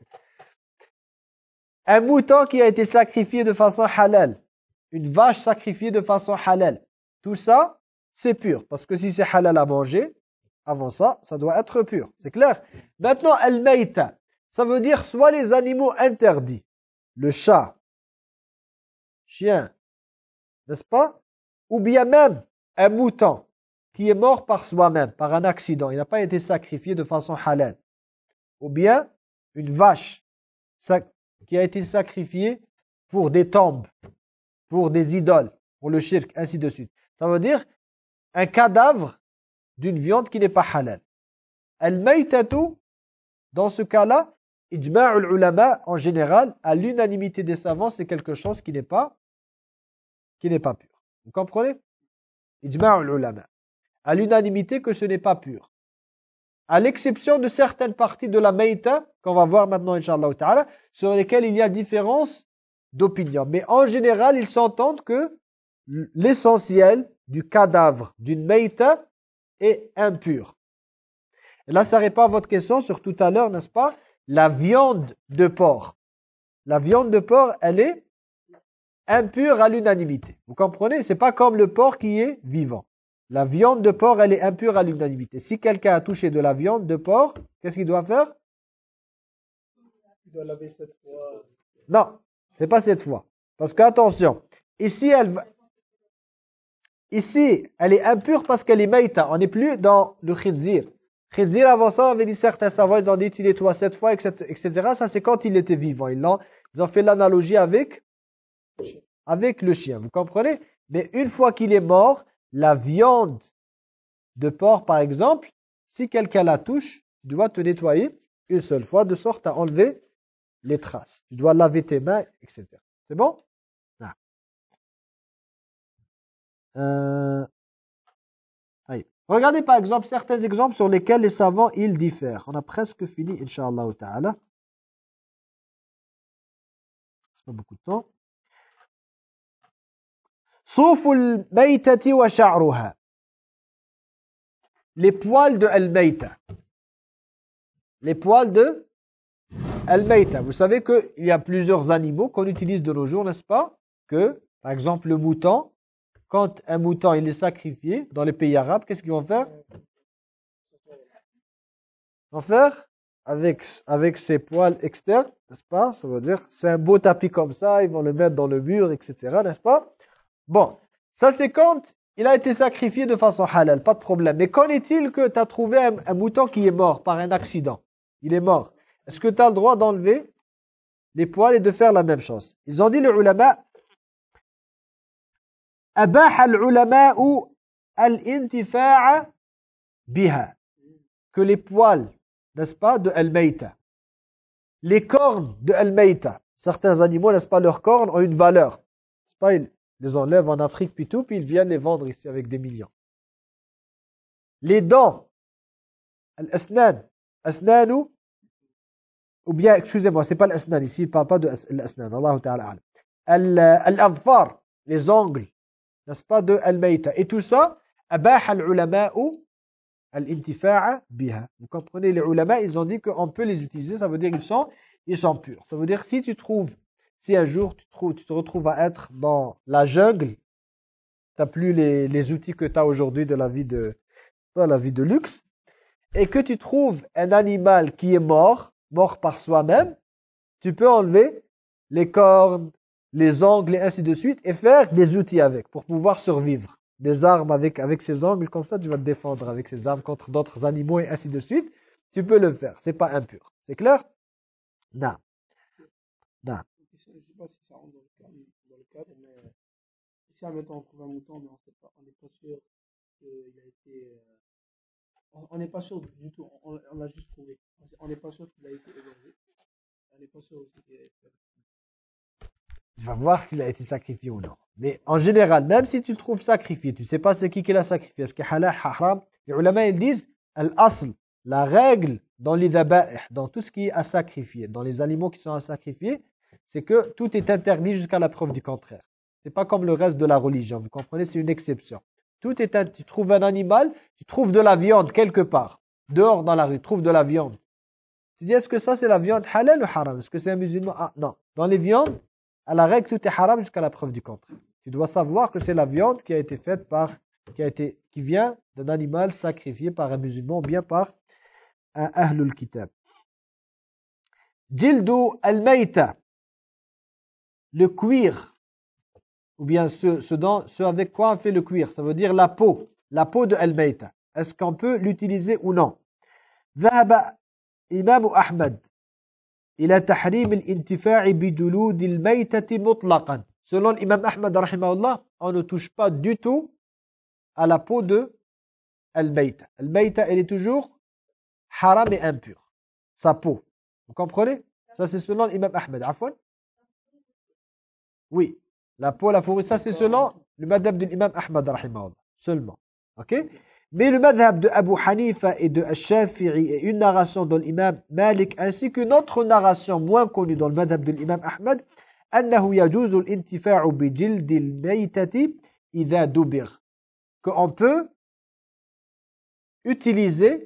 Un mouton qui a été sacrifié de façon halal. Une vache sacrifiée de façon halal. Tout ça, c'est pur. Parce que si c'est halal à manger, avant ça, ça doit être pur. C'est clair? Maintenant, al-mayta, ça veut dire soit les animaux interdits. Le chat, chien, n'est-ce pas? Ou bien même un mouton qui est mort par soi-même, par un accident. Il n'a pas été sacrifié de façon halal. Ou bien une vache qui a été sacrifiée pour des tombes, pour des idoles, pour le shirk, ainsi de suite. Ça veut dire un cadavre d'une viande qui n'est pas halal. Al-maytatu, dans ce cas-là, ijma'ul ulama en général, à l'unanimité des savants, c'est quelque chose qui n'est pas qui n'est pas pur. Vous comprenez? Ijma'ul ulama. À l'unanimité que ce n'est pas pur. À l'exception de certaines parties de la mayta, qu'on va voir maintenant, Inch'Allah ta'ala, sur lesquelles il y a différence d'opinion. Mais en général, ils s'entendent que l'essentiel du cadavre d'une mayta est impur. Et là, ça répond à votre question sur tout à l'heure, n'est-ce pas? La viande de porc. La viande de porc, elle est impure à l'unanimité. Vous comprenez? C'est pas comme le porc qui est vivant. La viande de porc, elle est impure à l'unanimité. Si quelqu'un a touché de la viande de porc, qu'est-ce qu'il doit faire? Il doit laver cette fois. Non, c'est pas cette fois. Parce que attention, ici elle va... Ici, elle est impure parce qu'elle est maïta. On n'est plus dans le khinzir. Khinzir, avant ça, on avait dit certains savants, ils ont dit tu nettoies sept fois, et cetera. Ça, c'est quand il était vivant. Ils ont, ils ont fait l'analogie avec, avec le chien. Vous comprenez? Mais une fois qu'il est mort, la viande de porc, par exemple, si quelqu'un la touche, tu dois te nettoyer une seule fois, de sorte à enlever les traces. Tu dois laver tes mains, et cetera. C'est bon? Non. Euh... Allez. Regardez par exemple certains exemples sur lesquels les savants ils diffèrent. On a presque fini, Inch'Allah ta'ala. C'est pas beaucoup de temps. Souful maytati wa sha'ruha. Les poils de al-mayta. Les poils de al-mayta. Vous savez qu'il y a plusieurs animaux qu'on utilise de nos jours, n'est-ce pas? Que, par exemple, le mouton. Quand un mouton il est sacrifié dans les pays arabes, qu'est-ce qu'ils vont faire? Ils vont faire avec, avec ses poils externes, n'est-ce pas? Ça veut dire, c'est un beau tapis comme ça, ils vont le mettre dans le mur, et cetera, n'est-ce pas? Bon, ça c'est quand il a été sacrifié de façon halal, pas de problème. Mais qu'en est-il que tu as trouvé un, un mouton qui est mort par un accident? Il est mort. Est-ce que tu as le droit d'enlever les poils et de faire la même chose? Ils ont dit, les ulama, أباح العلماء الانتفاع بها, que les poils, n'est-ce pas, de al-mayta, les cornes de al-mayta, certains animaux, n'est-ce pas, leurs cornes ont une valeur, n'est-ce pas, ils les enlèvent en Afrique puis tout, puis ils viennent les vendre ici avec des millions. Les dents, al-asnan, asnanu, ou bien, excusez-moi, c'est pas l'asnan ici, il ne parle pas de l'asnan, Allahu ta'ala alam. Al-adfar, les ongles, n'est-ce pas, de al-mayta. Et tout ça, abah al-ulama'u al-intifa'a biha. Vous comprenez, les ulama, ils ont dit qu'on peut les utiliser, ça veut dire qu'ils sont, ils sont purs. Ça veut dire si tu trouves, si un jour tu, trouves, tu te retrouves à être dans la jungle, tu n'as plus les, les outils que tu as aujourd'hui de la vie de, pas la vie de luxe, et que tu trouves un animal qui est mort, mort par soi-même, tu peux enlever les cornes, les ongles et ainsi de suite, et faire des outils avec, pour pouvoir survivre. Des armes avec, avec ces ongles, comme ça, tu vas te défendre avec ces armes contre d'autres animaux et ainsi de suite. Tu peux le faire, c'est pas impur. C'est clair? Non. Non. Je ne sais pas si ça rentre dans le cadre, dans le cadre mais ici, admettons, on trouve un mouton, mais on n'est pas sûr qu'il a été... Euh, on n'est pas sûr du tout, on, on l'a juste trouvé. On n'est pas sûr qu'il a été égorgé. On n'est pas sûr aussi qu'il a été... Je vais voir s'il a été sacrifié ou non. Mais en général, même si tu le trouves sacrifié, tu ne sais pas c'est qui qui l'a sacrifié, est-ce que halal, haram, les ulama ils disent al-asl, la règle dans les daba'ih, dans tout ce qui est à sacrifier, dans les animaux qui sont à sacrifier, c'est que tout est interdit jusqu'à la preuve du contraire. C'est pas comme le reste de la religion, vous comprenez, c'est une exception. Tout est un, tu trouves un animal, tu trouves de la viande quelque part, dehors dans la rue, tu trouves de la viande. Tu dis est-ce que ça c'est la viande halal ou haram? Est-ce que c'est un musulman? Ah non, dans les viandes à la règle, tout est haram jusqu'à la preuve du contraire. Tu dois savoir que c'est la viande qui a été faite par, qui a été, qui vient d'un animal sacrifié par un musulman ou bien par un ahlul kitab. Jildu al-mayta, le cuir, ou bien ce, ce, dans, ce avec quoi on fait le cuir, ça veut dire la peau, la peau de al-mayta. Est-ce qu'on peut l'utiliser ou non? ذهب إمام أحمد إلى تحريم الانتفاع بجلود الميتة مطلقا. Selon l'imam Ahmad rahimahullah, on ne touche pas du tout à la peau de al-mayta. Al-mayta, elle est toujours haram et impure. Sa peau. Vous comprenez? Ça c'est selon l'imam Ahmad. Afwan? Oui. La peau, la fourrure, ça c'est selon le madhab de l'imam Ahmad rahimahullah. Seulement. Ok? Mais le madhab de Abu Hanifa et de Shafi'i et une narration de l'imam Malik ainsi qu'une autre narration moins connue dans le madhab de l'imam Ahmad, أنه يجوز الانتفاع بجلد الميتة إذا دبر. Qu'on peut utiliser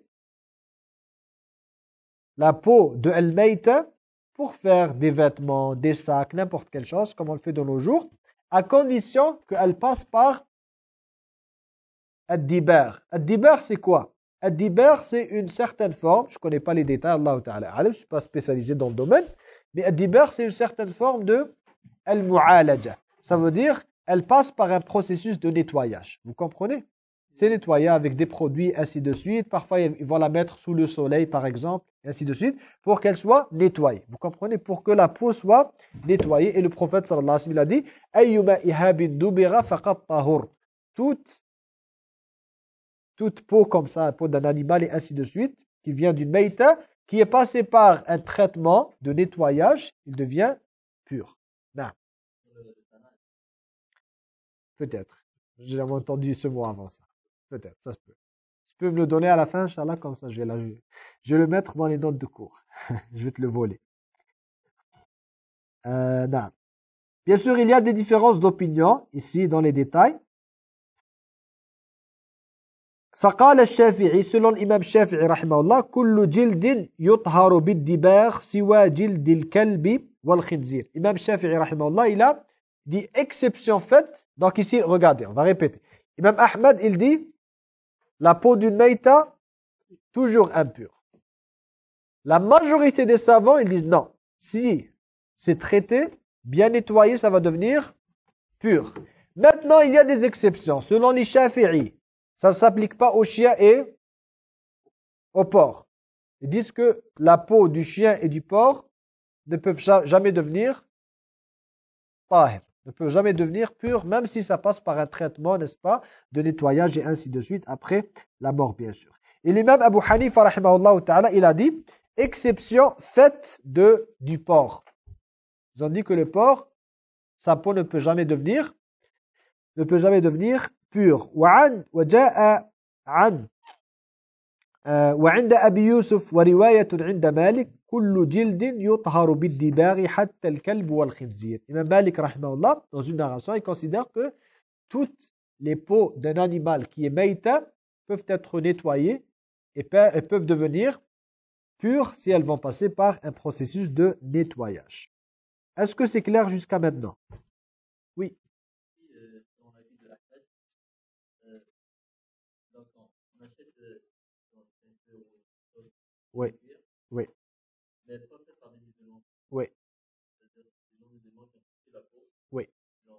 la peau de al-mayta pour faire des vêtements, des sacs, n'importe quelle chose, comme on le fait de nos jours, à condition qu'elle passe par Ad-dibar. Ad-dibar, c'est quoi? Ad-dibar, c'est une certaine forme, je ne connais pas les détails, Allah Ta'ala, je ne suis pas spécialisé dans le domaine, mais ad-dibar, c'est une certaine forme de al-mu'alaja. Ça veut dire, elle passe par un processus de nettoyage. Vous comprenez? C'est nettoyé avec des produits, ainsi de suite. Parfois, ils vont la mettre sous le soleil, par exemple, et ainsi de suite, pour qu'elle soit nettoyée. Vous comprenez? Pour que la peau soit nettoyée. Et le prophète, sallallahu alayhi wa sallam, a dit, ayyuma ihabin dubira faqat tahur. Toute, toute peau comme ça, la peau d'un animal, et ainsi de suite, qui vient d'une meïta, qui est passée par un traitement de nettoyage, il devient pur. Non. Peut-être. J'ai jamais entendu ce mot avant ça. Peut-être, ça se peut. Tu peux me le donner à la fin, Inch'Allah, comme ça je vais, la, je vais le mettre dans les notes de cours. Je vais te le voler. Euh, non. Bien sûr, il y a des différences d'opinion, ici, dans les détails. فقال الشافعي, selon l'imam Shafi'i, رحمه الله, كل جلد يطهر بالدباغ سوى جلد الكلب والخنزير. Imam Shafi'i, رحمه الله, il a dit exception faite. Donc ici, regardez, on va répéter. Imam Ahmad, il dit la peau d'une meïta, toujours impure. La majorité des savants, ils disent non. Si c'est traité, bien nettoyé, ça va devenir pur. Maintenant, il y a des exceptions. Selon les Shafi'i, ça ne s'applique pas aux chiens et aux porcs. Ils disent que la peau du chien et du porc ne peuvent jamais devenir tahir, ne peuvent jamais devenir pure, même si ça passe par un traitement, n'est-ce pas, de nettoyage et ainsi de suite, après la mort, bien sûr. Et l'imam Abu Hanifa, rahimahullah ta'ala, il a dit, exception faite de, du porc. Ils ont dit que le porc, sa peau ne peut jamais devenir, ne peut jamais devenir pure. وعن وجاء عن وعند أبي يوسف ورواية عند مالك كل جلد يطهر بالدباغ حتى الكلب والخنزير. Imam Malik, rahimahullah, dans une narration, il considère que toutes les peaux d'un animal qui est meïta peuvent être nettoyées et peuvent devenir pures si elles vont passer par un processus de nettoyage. Est-ce que c'est clair jusqu'à maintenant? Oui. Oui, oui. Oui. Oui.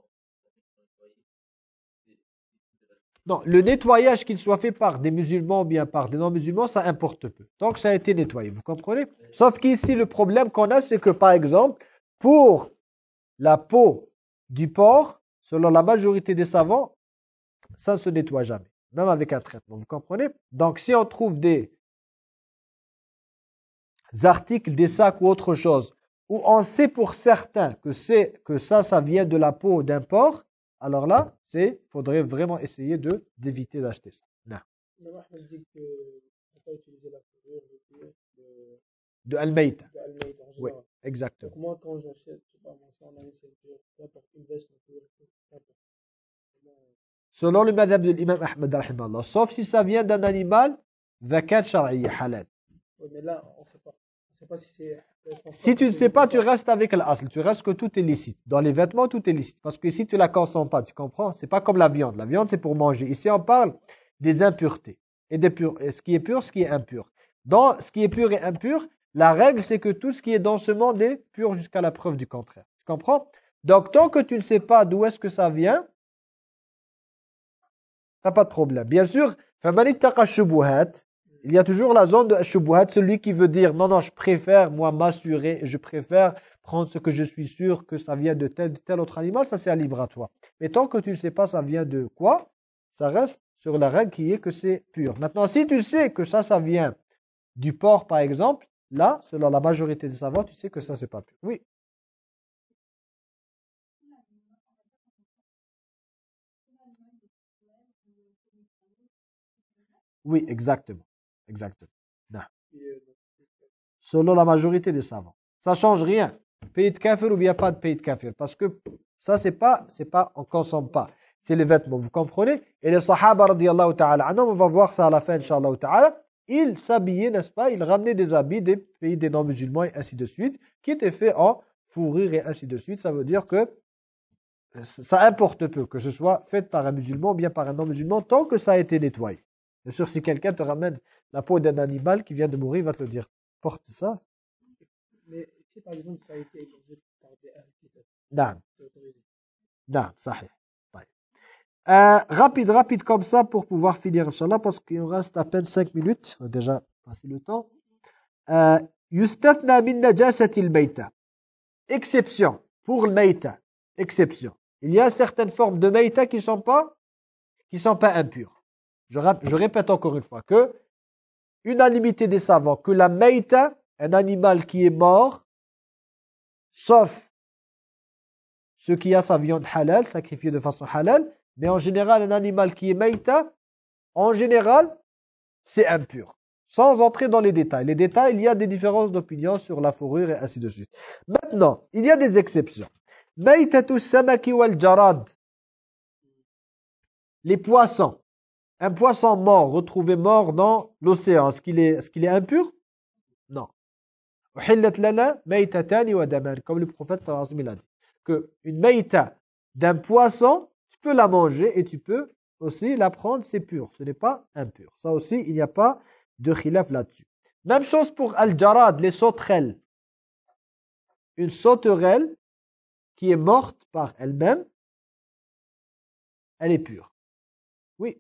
Non, le nettoyage, qu'il soit fait par des musulmans ou bien par des non-musulmans, ça importe peu. Tant que ça a été nettoyé, vous comprenez? Sauf qu'ici, le problème qu'on a, c'est que, par exemple, pour la peau du porc, selon la majorité des savants, ça ne se nettoie jamais, même avec un traitement, vous comprenez? Donc, si on trouve des articles, des sacs ou autre chose, où on sait pour certains que, c'est, que ça, ça vient de la peau d'un porc, alors là, c'est, faudrait vraiment essayer de, d'éviter d'acheter ça. Non. De al-mayta. Oui, exactement. Donc moi, quand j'achète, je sais pas, moi, ça, on a une ceinture, une veste, selon le madhab de l'imam Ahmed, rahimahullah, sauf si ça vient d'un animal, zakat shar'iyya halal. Oui, mais là, on ne sait pas. On sait pas si c'est... Si tu ne sais pas, tu restes avec l'asl. Tu restes que tout est licite. Dans les vêtements, tout est licite. Parce que si tu la consommes pas, tu comprends? C'est pas comme la viande. La viande, c'est pour manger. Ici, on parle des impuretés. Et des pur... et ce qui est pur, ce qui est impur. Dans ce qui est pur et impur, la règle, c'est que tout ce qui est dans ce monde est pur jusqu'à la preuve du contraire. Tu comprends? Donc, tant que tu ne sais pas d'où est-ce que ça vient, t'as pas de problème. Bien sûr, فَمَنِ اتَّقَى الشُّبُهَاتِ, il y a toujours la zone de shubuhat, celui qui veut dire non, non, je préfère moi m'assurer, je préfère prendre ce que je suis sûr que ça vient de tel, tel autre animal, ça c'est libre à toi. Mais tant que tu ne sais pas ça vient de quoi, ça reste sur la règle qui est que c'est pur. Maintenant, si tu sais que ça, ça vient du porc par exemple, là, selon la majorité des savants, tu sais que ça c'est pas pur. Oui. Oui, exactement. Exactement. Non. Selon la majorité des savants. Ça change rien. Pays de kafir ou bien pas de pays de kafir. Parce que ça, c'est pas, c'est pas, on consomme pas. C'est les vêtements, vous comprenez? Et les sahaba, radiyallahu ta'ala anhum, on va voir ça à la fin, inshallah ta'ala, ils s'habillaient, n'est-ce pas? Ils ramenaient des habits des pays des non-musulmans et ainsi de suite, qui étaient faits en fourrure et ainsi de suite. Ça veut dire que ça importe peu que ce soit fait par un musulman ou bien par un non-musulman, tant que ça a été nettoyé. Bien sûr, si quelqu'un te ramène la peau d'un animal qui vient de mourir, il va te le dire, porte ça. Mais si par exemple ça a été égorgé par des herbes, Non, c'est autorisé. non, sahih. Euh, rapide, rapide comme ça pour pouvoir finir, Inch'Allah, parce qu'il nous reste à peine cinq minutes. On a déjà passé le temps. Euh, Yustathna min najasatil mayta. Exception pour le mayta. Exception. Il y a certaines formes de mayta qui sont pas, qui sont pas impures. Je, je répète encore une fois que unanimité des savants que la mayta, un animal qui est mort, sauf ce qui a sa viande halal, sacrifié de façon halal, mais en général, un animal qui est mayta, en général, c'est impur. Sans entrer dans les détails. Les détails, il y a des différences d'opinion sur la fourrure et ainsi de suite. Maintenant, il y a des exceptions. Maytatu samaki wal jarad. Les poissons. Un poisson mort, retrouvé mort dans l'océan, est-ce qu'il est, est-ce qu'il est impur? Non. Uhillat lana maytatani wa daman. Comme le prophète sallallahu alayhi wa sallam a dit. Que une mayta d'un poisson, tu peux la manger et tu peux aussi la prendre, c'est pur. Ce n'est pas impur. Ça aussi, il n'y a pas de khilaf là-dessus. Même chose pour al-jarad, les sauterelles. Une sauterelle qui est morte par elle-même, elle est pure. Oui.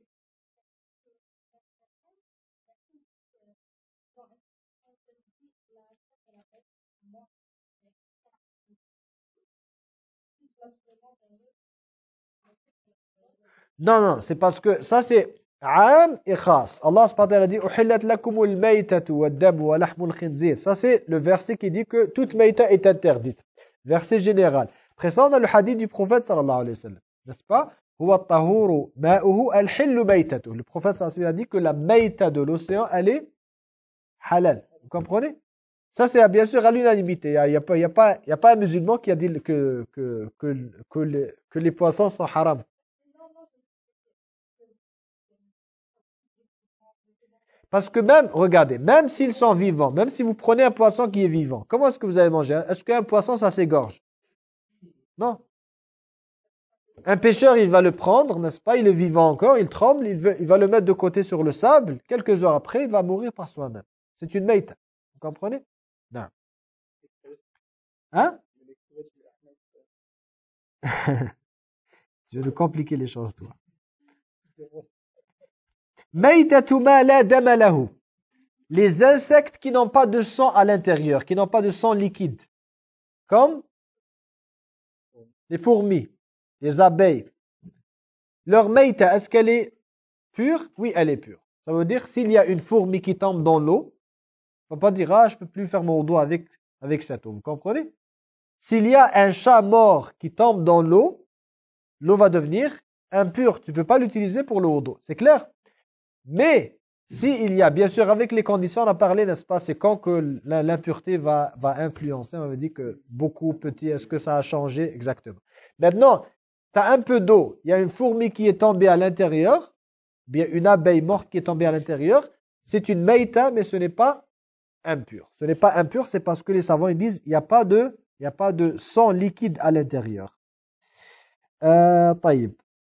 Non, non, c'est parce que ça c'est am et khas. Allah subhanahu wa ta'ala dit uhillat lakumul maytatu wad-damu wa lahmul khinzir. Ça c'est le verset qui dit que toute mayta est interdite. Verset général. Après ça on a le hadith du prophète sallallahu alayhi wa sallam. N'est-ce pas? Huwa at-tahuru ma'uhu al-hillu maytatu. Le prophète sallallahu alayhi wa sallam a dit que la mayta de l'océan elle est halal. Vous comprenez? Ça c'est bien sûr à l'unanimité. Il y a, il y a pas il y a pas il y a pas un musulman qui a dit que que que que les, que les poissons sont haram. Parce que même, regardez, même s'ils sont vivants, même si vous prenez un poisson qui est vivant, comment est-ce que vous allez manger? Est-ce qu'un poisson, ça s'égorge? Non. Un pêcheur, il va le prendre, n'est-ce pas? Il est vivant encore, il tremble, il, veut, il va le mettre de côté sur le sable. Quelques heures après, il va mourir par soi-même. C'est une mayta. Vous comprenez? Non. Hein? Tu veux nous compliquer les choses, toi. Maytatu ma la dama lahu. Les insectes qui n'ont pas de sang à l'intérieur, qui n'ont pas de sang liquide. Comme les fourmis, les abeilles. Leur mayta, est-ce qu'elle est pure? Oui, elle est pure. Ça veut dire, s'il y a une fourmi qui tombe dans l'eau, on ne va pas dire, ah, je ne peux plus faire mon dos avec, avec cette eau. Vous comprenez? S'il y a un chat mort qui tombe dans l'eau, l'eau va devenir impure. Tu ne peux pas l'utiliser pour le wudu. C'est clair? Mais, s'il y a, bien sûr, avec les conditions, on a parlé, n'est-ce pas, c'est quand que l'impureté va, va influencer. On avait dit que beaucoup, petit, est-ce que ça a changé? Exactement. Maintenant, tu as un peu d'eau, il y a une fourmi qui est tombée à l'intérieur, bien une abeille morte qui est tombée à l'intérieur, c'est une mayta, mais ce n'est pas impur. Ce n'est pas impur, c'est parce que les savants ils disent, il n'y a pas de, il n'y a pas de sang liquide à l'intérieur. Euh, taïb.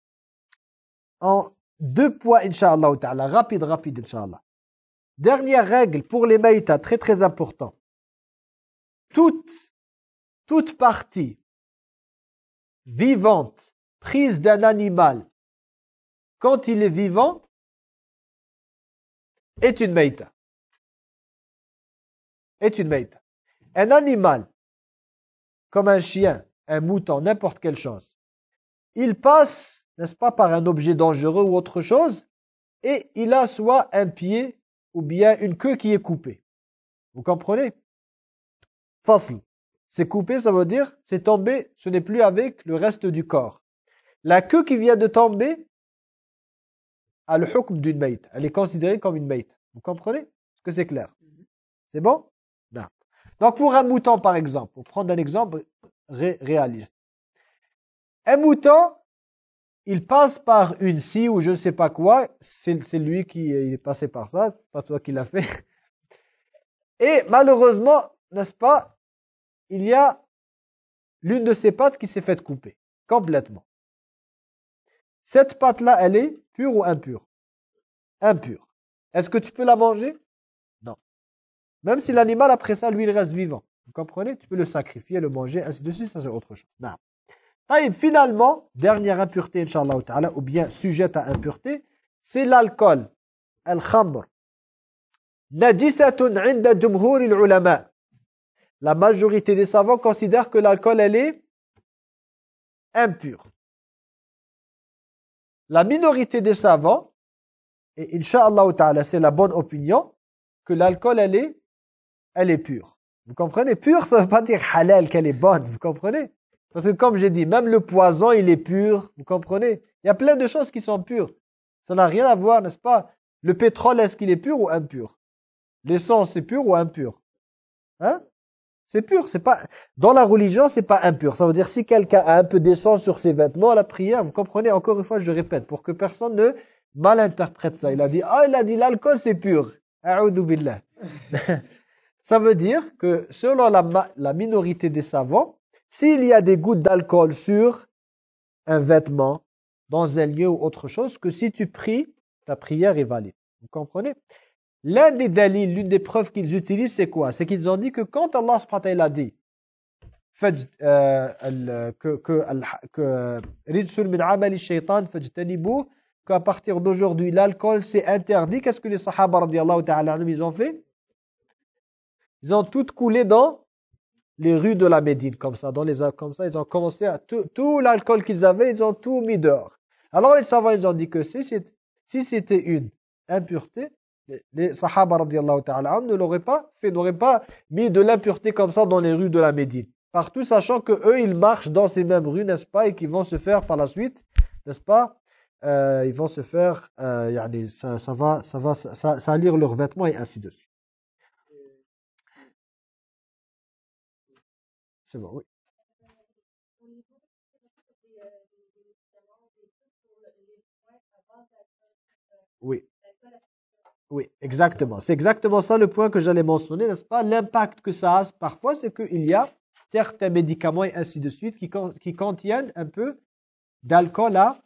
En deux points, Inch'Allah ta'ala, rapide, rapide, Inch'Allah. Dernière règle pour les maytas, très très important. Toute, toute partie vivante prise d'un animal quand il est vivant est une mayta. Est une mayta. Un animal, comme un chien, un mouton, n'importe quelle chose, il passe, n'est-ce pas, par un objet dangereux ou autre chose, et il a soit un pied ou bien une queue qui est coupée. Vous comprenez? Fasl. C'est coupé, ça veut dire, c'est tombé, ce n'est plus avec le reste du corps. La queue qui vient de tomber a le hukm d'une mayta. Elle est considérée comme une mayta. Vous comprenez? Est-ce que c'est clair? C'est bon? Non. Donc pour un mouton, par exemple, pour prendre un exemple ré réaliste. Un mouton, il passe par une scie ou je ne sais pas quoi. C'est lui qui est passé par ça, pas toi qui l'as fait. Et malheureusement, n'est-ce pas, il y a l'une de ses pattes qui s'est faite couper. Complètement. Cette pâte-là, elle est pure ou impure? Impure. Est-ce que tu peux la manger? Non. Même si l'animal, après ça, lui, il reste vivant. Vous comprenez? Tu peux le sacrifier, le manger, ainsi de suite, ça c'est autre chose. Non. Et finalement, dernière impureté, Inch'Allah ta'ala, ou bien sujette à impureté, c'est l'alcool. Al-khamr. Najisatun 'inda jumhur al-ulama. La majorité des savants considèrent que l'alcool, elle est impure. La minorité des savants, et Inch'Allah ta'ala, c'est la bonne opinion, que l'alcool, elle est, elle est pure. Vous comprenez? Pure, ça ne veut pas dire halal, qu'elle est bonne. Vous comprenez? Parce que comme j'ai dit, même le poison, il est pur. Vous comprenez? Il y a plein de choses qui sont pures. Ça n'a rien à voir, n'est-ce pas? Le pétrole, est-ce qu'il est pur ou impur? L'essence, c'est pur ou impur? Hein? C'est pur. C'est pas, dans la religion, c'est pas impur. Ça veut dire si quelqu'un a un peu d'essence sur ses vêtements, la prière, vous comprenez? Encore une fois, je répète, pour que personne ne mal interprète ça. Il a dit, ah, il a dit l'alcool, c'est pur. A'udhu billah. Ça veut dire que selon la, la minorité des savants, s'il y a des gouttes d'alcool sur un vêtement, dans un lieu ou autre chose, que si tu pries, ta prière est valide. Vous comprenez? L'un des dalils, l'une des preuves qu'ils utilisent, c'est quoi? C'est qu'ils ont dit que quand Allah subhanahu wa ta'ala a dit euh, que que rijsun min amali shaytan fajtanibu, qu'à partir d'aujourd'hui l'alcool c'est interdit, qu'est-ce que les sahaba radiyallahu ta'ala anhum ils ont fait? Ils ont toutes coulé dans les rues de la Médine, comme ça, dans les comme ça, ils ont commencé à tout, tout l'alcool qu'ils avaient, ils ont tout mis dehors. Alors les savants ils ont dit que si c'était si c'était une impureté, les, les sahaba radiyallahu ta'ala anhum ne l'auraient pas fait, n'auraient pas mis de l'impureté comme ça dans les rues de la Médine. Partout, sachant que eux ils marchent dans ces mêmes rues, n'est-ce pas, et qu'ils vont se faire par la suite, n'est-ce pas, euh, ils vont se faire, euh, yani, ça, ça va, ça va, ça, ça, salir leurs vêtements et ainsi de suite. C'est bon, oui. Oui. Oui, exactement. C'est exactement ça le point que j'allais mentionner, n'est-ce pas? L'impact que ça a parfois, c'est qu'il y a certains médicaments et ainsi de suite qui, qui contiennent un peu d'alcool à,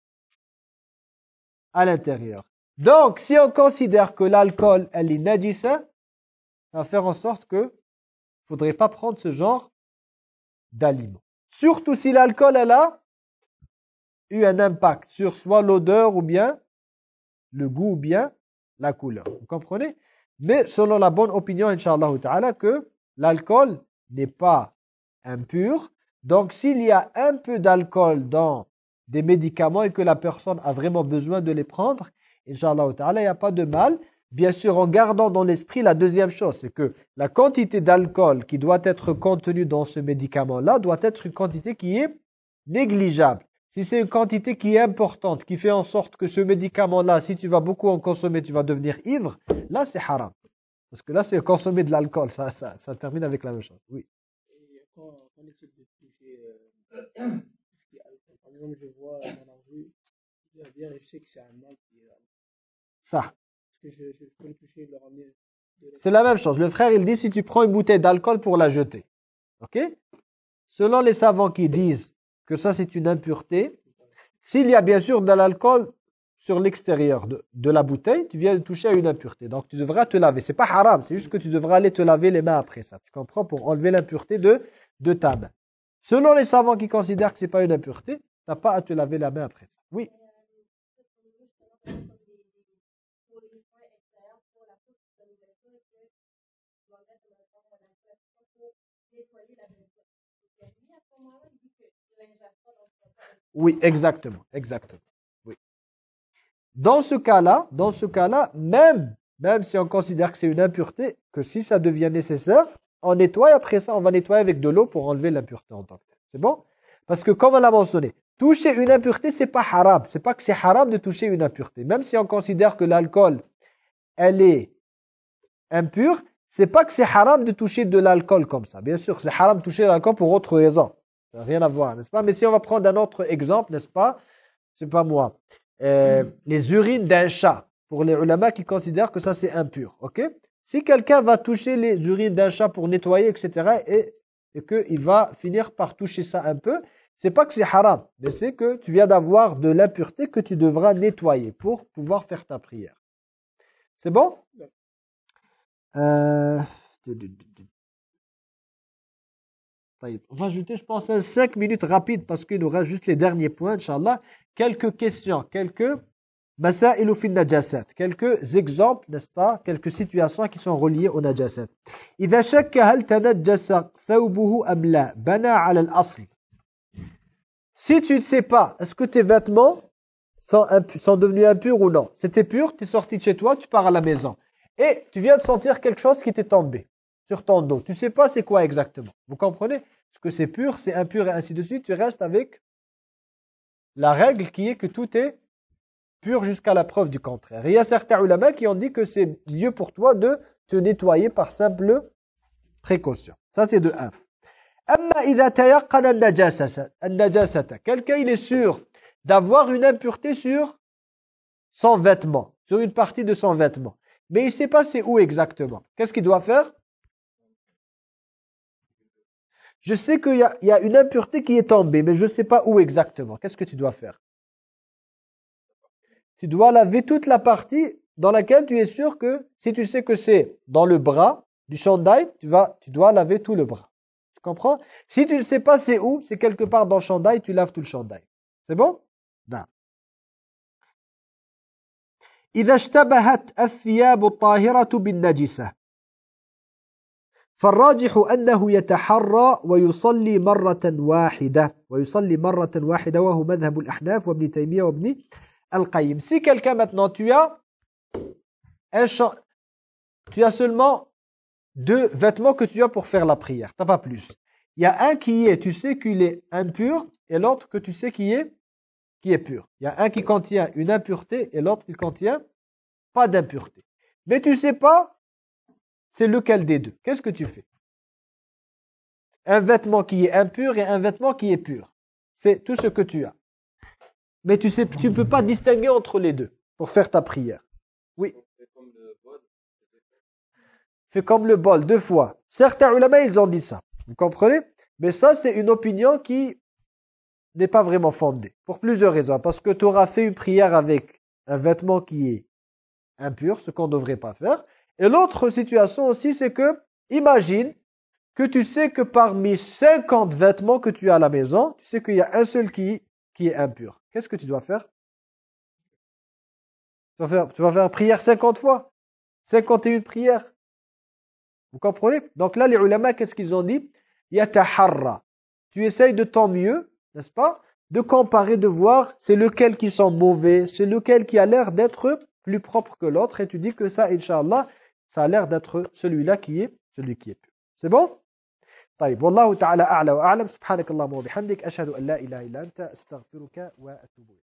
à l'intérieur. Donc, si on considère que l'alcool, elle est najisa, ça va faire en sorte que il faudrait pas prendre ce genre d'aliments. Surtout si l'alcool, elle a eu un impact sur soit l'odeur ou bien le goût ou bien la couleur. Vous comprenez? Mais selon la bonne opinion, Inch'Allah ta'ala, que l'alcool n'est pas impur. Donc, s'il y a un peu d'alcool dans des médicaments et que la personne a vraiment besoin de les prendre, Inch'Allah ta'ala, il n'y a pas de mal. Bien sûr, en gardant dans l'esprit la deuxième chose, c'est que la quantité d'alcool qui doit être contenue dans ce médicament-là doit être une quantité qui est négligeable. Si c'est une quantité qui est importante, qui fait en sorte que ce médicament-là, si tu vas beaucoup en consommer, tu vas devenir ivre, là c'est haram. Parce que là c'est consommer de l'alcool, ça, ça, ça termine avec la même chose. Oui. Et quand, quand est-ce que de toucher, euh, par exemple, je vois dans la rue, il y a bien, je sais que c'est un mal qui est. Ça. Parce que je, je peux le toucher, le ramener. C'est la même chose. Le frère, il dit si tu prends une bouteille d'alcool pour la jeter. Ok? Selon les savants qui disent que ça c'est une impureté, s'il y a bien sûr de l'alcool sur l'extérieur de, de la bouteille, tu viens de toucher à une impureté. Donc tu devras te laver. C'est pas haram, c'est juste que tu devras aller te laver les mains après ça. Tu comprends? Pour enlever l'impureté de, de ta main. Selon les savants qui considèrent que c'est pas une impureté, tu n'as pas à te laver la main après ça. Oui. Oui, exactement, exactement. Oui. Dans ce cas-là, dans ce cas-là, même, même si on considère que c'est une impureté, que si ça devient nécessaire, on nettoie et après ça, on va nettoyer avec de l'eau pour enlever l'impureté en tant que telle. C'est bon? Parce que comme on l'a mentionné, toucher une impureté, c'est pas haram. C'est pas que c'est haram de toucher une impureté. Même si on considère que l'alcool, elle est impure, c'est pas que c'est haram de toucher de l'alcool comme ça. Bien sûr, c'est haram de toucher de l'alcool pour autre raison. Ça n'a rien à voir, n'est-ce pas? Mais si on va prendre un autre exemple, n'est-ce pas? C'est pas moi. Euh, les urines d'un chat, pour les ulama qui considèrent que ça c'est impur, ok? Si quelqu'un va toucher les urines d'un chat pour nettoyer, et cetera, et et qu'il va finir par toucher ça un peu, c'est pas que c'est haram, mais c'est que tu viens d'avoir de l'impureté que tu devras nettoyer pour pouvoir faire ta prière. C'est bon? euh... On va ajouter, je pense, cinq minutes rapides parce qu'il nous reste juste les derniers points, Inch'Allah. Quelques questions, quelques masa'il fi najasat, quelques exemples, n'est-ce pas, quelques situations qui sont reliées au najasat. إذا شك هل تنجس ثوبه أم لا بنى على الأصل. Si tu ne sais pas, est-ce que tes vêtements sont, sont devenus impurs ou non? C'était pur, tu es sorti de chez toi, tu pars à la maison. Et tu viens de sentir quelque chose qui t'est tombé sur ton dos. Tu ne sais pas c'est quoi exactement. Vous comprenez? Est-ce que c'est pur, c'est impur et ainsi de suite. Tu restes avec la règle qui est que tout est pur jusqu'à la preuve du contraire. Et il y a certains ulama qui ont dit que c'est mieux pour toi de te nettoyer par simple précaution. Ça c'est de un. Amma idha tayaqqana an-najasata. Quelqu'un il est sûr d'avoir une impureté sur son vêtement, sur une partie de son vêtement. Mais il ne sait pas c'est où exactement. Qu'est-ce qu'il doit faire? Je sais qu'il y a, il y a une impureté qui est tombée, mais je ne sais pas où exactement. Qu'est-ce que tu dois faire? Tu dois laver toute la partie dans laquelle tu es sûr que, si tu sais que c'est dans le bras du chandail, tu, vas, tu dois laver tout le bras. Tu comprends? Si tu ne sais pas c'est où, c'est quelque part dans le chandail, tu laves tout le chandail. C'est bon? Non. إذا اشتبهت الثياب الطاهرة بالنجسة فالراجح أنه يتحرى ويصلي مرة واحدة ويصلي مرة واحدة وهو مذهب الأحناف وابن تيمية وابن القيم. Si quelqu'un maintenant tu as un champ, tu as seulement deux vêtements que tu as pour faire la prière, t'as pas plus. Il y a un qui est, tu sais qu'il est impur et l'autre que tu sais qui est qui est pur. Il y a un qui contient une impureté et l'autre qui contient pas d'impureté. Mais tu sais pas c'est lequel des deux. Qu'est-ce que tu fais? Un vêtement qui est impur et un vêtement qui est pur. C'est tout ce que tu as. Mais tu sais, tu ne peux pas distinguer entre les deux pour faire ta prière. Oui. Fais comme le bol, deux fois. Certains ulama, ils ont dit ça. Vous comprenez? Mais ça, c'est une opinion qui n'est pas vraiment fondée. Pour plusieurs raisons. Parce que tu auras fait une prière avec un vêtement qui est impur, ce qu'on ne devrait pas faire. Et l'autre situation aussi, c'est que, imagine que tu sais que parmi cinquante vêtements que tu as à la maison, tu sais qu'il y a un seul qui, qui est impur. Qu'est-ce que tu dois faire? Tu vas faire, tu vas faire prière cinquante fois. cinquante et une prières. Vous comprenez? Donc là, les ulama, qu'est-ce qu'ils ont dit? Yataharra. Tu essayes de ton mieux, n'est-ce pas? De comparer, de voir c'est lequel qui sent mauvais, c'est lequel qui a l'air d'être plus propre que l'autre. Et tu dis que ça, Inch'Allah, ça a l'air d'être celui-là qui est celui qui est pur. C'est bon? طيب والله تعالى أعلى وأعلم سبحانك اللهم وبحمدك أشهد أن لا إله إلا أنت أستغفرك وأتوب إليك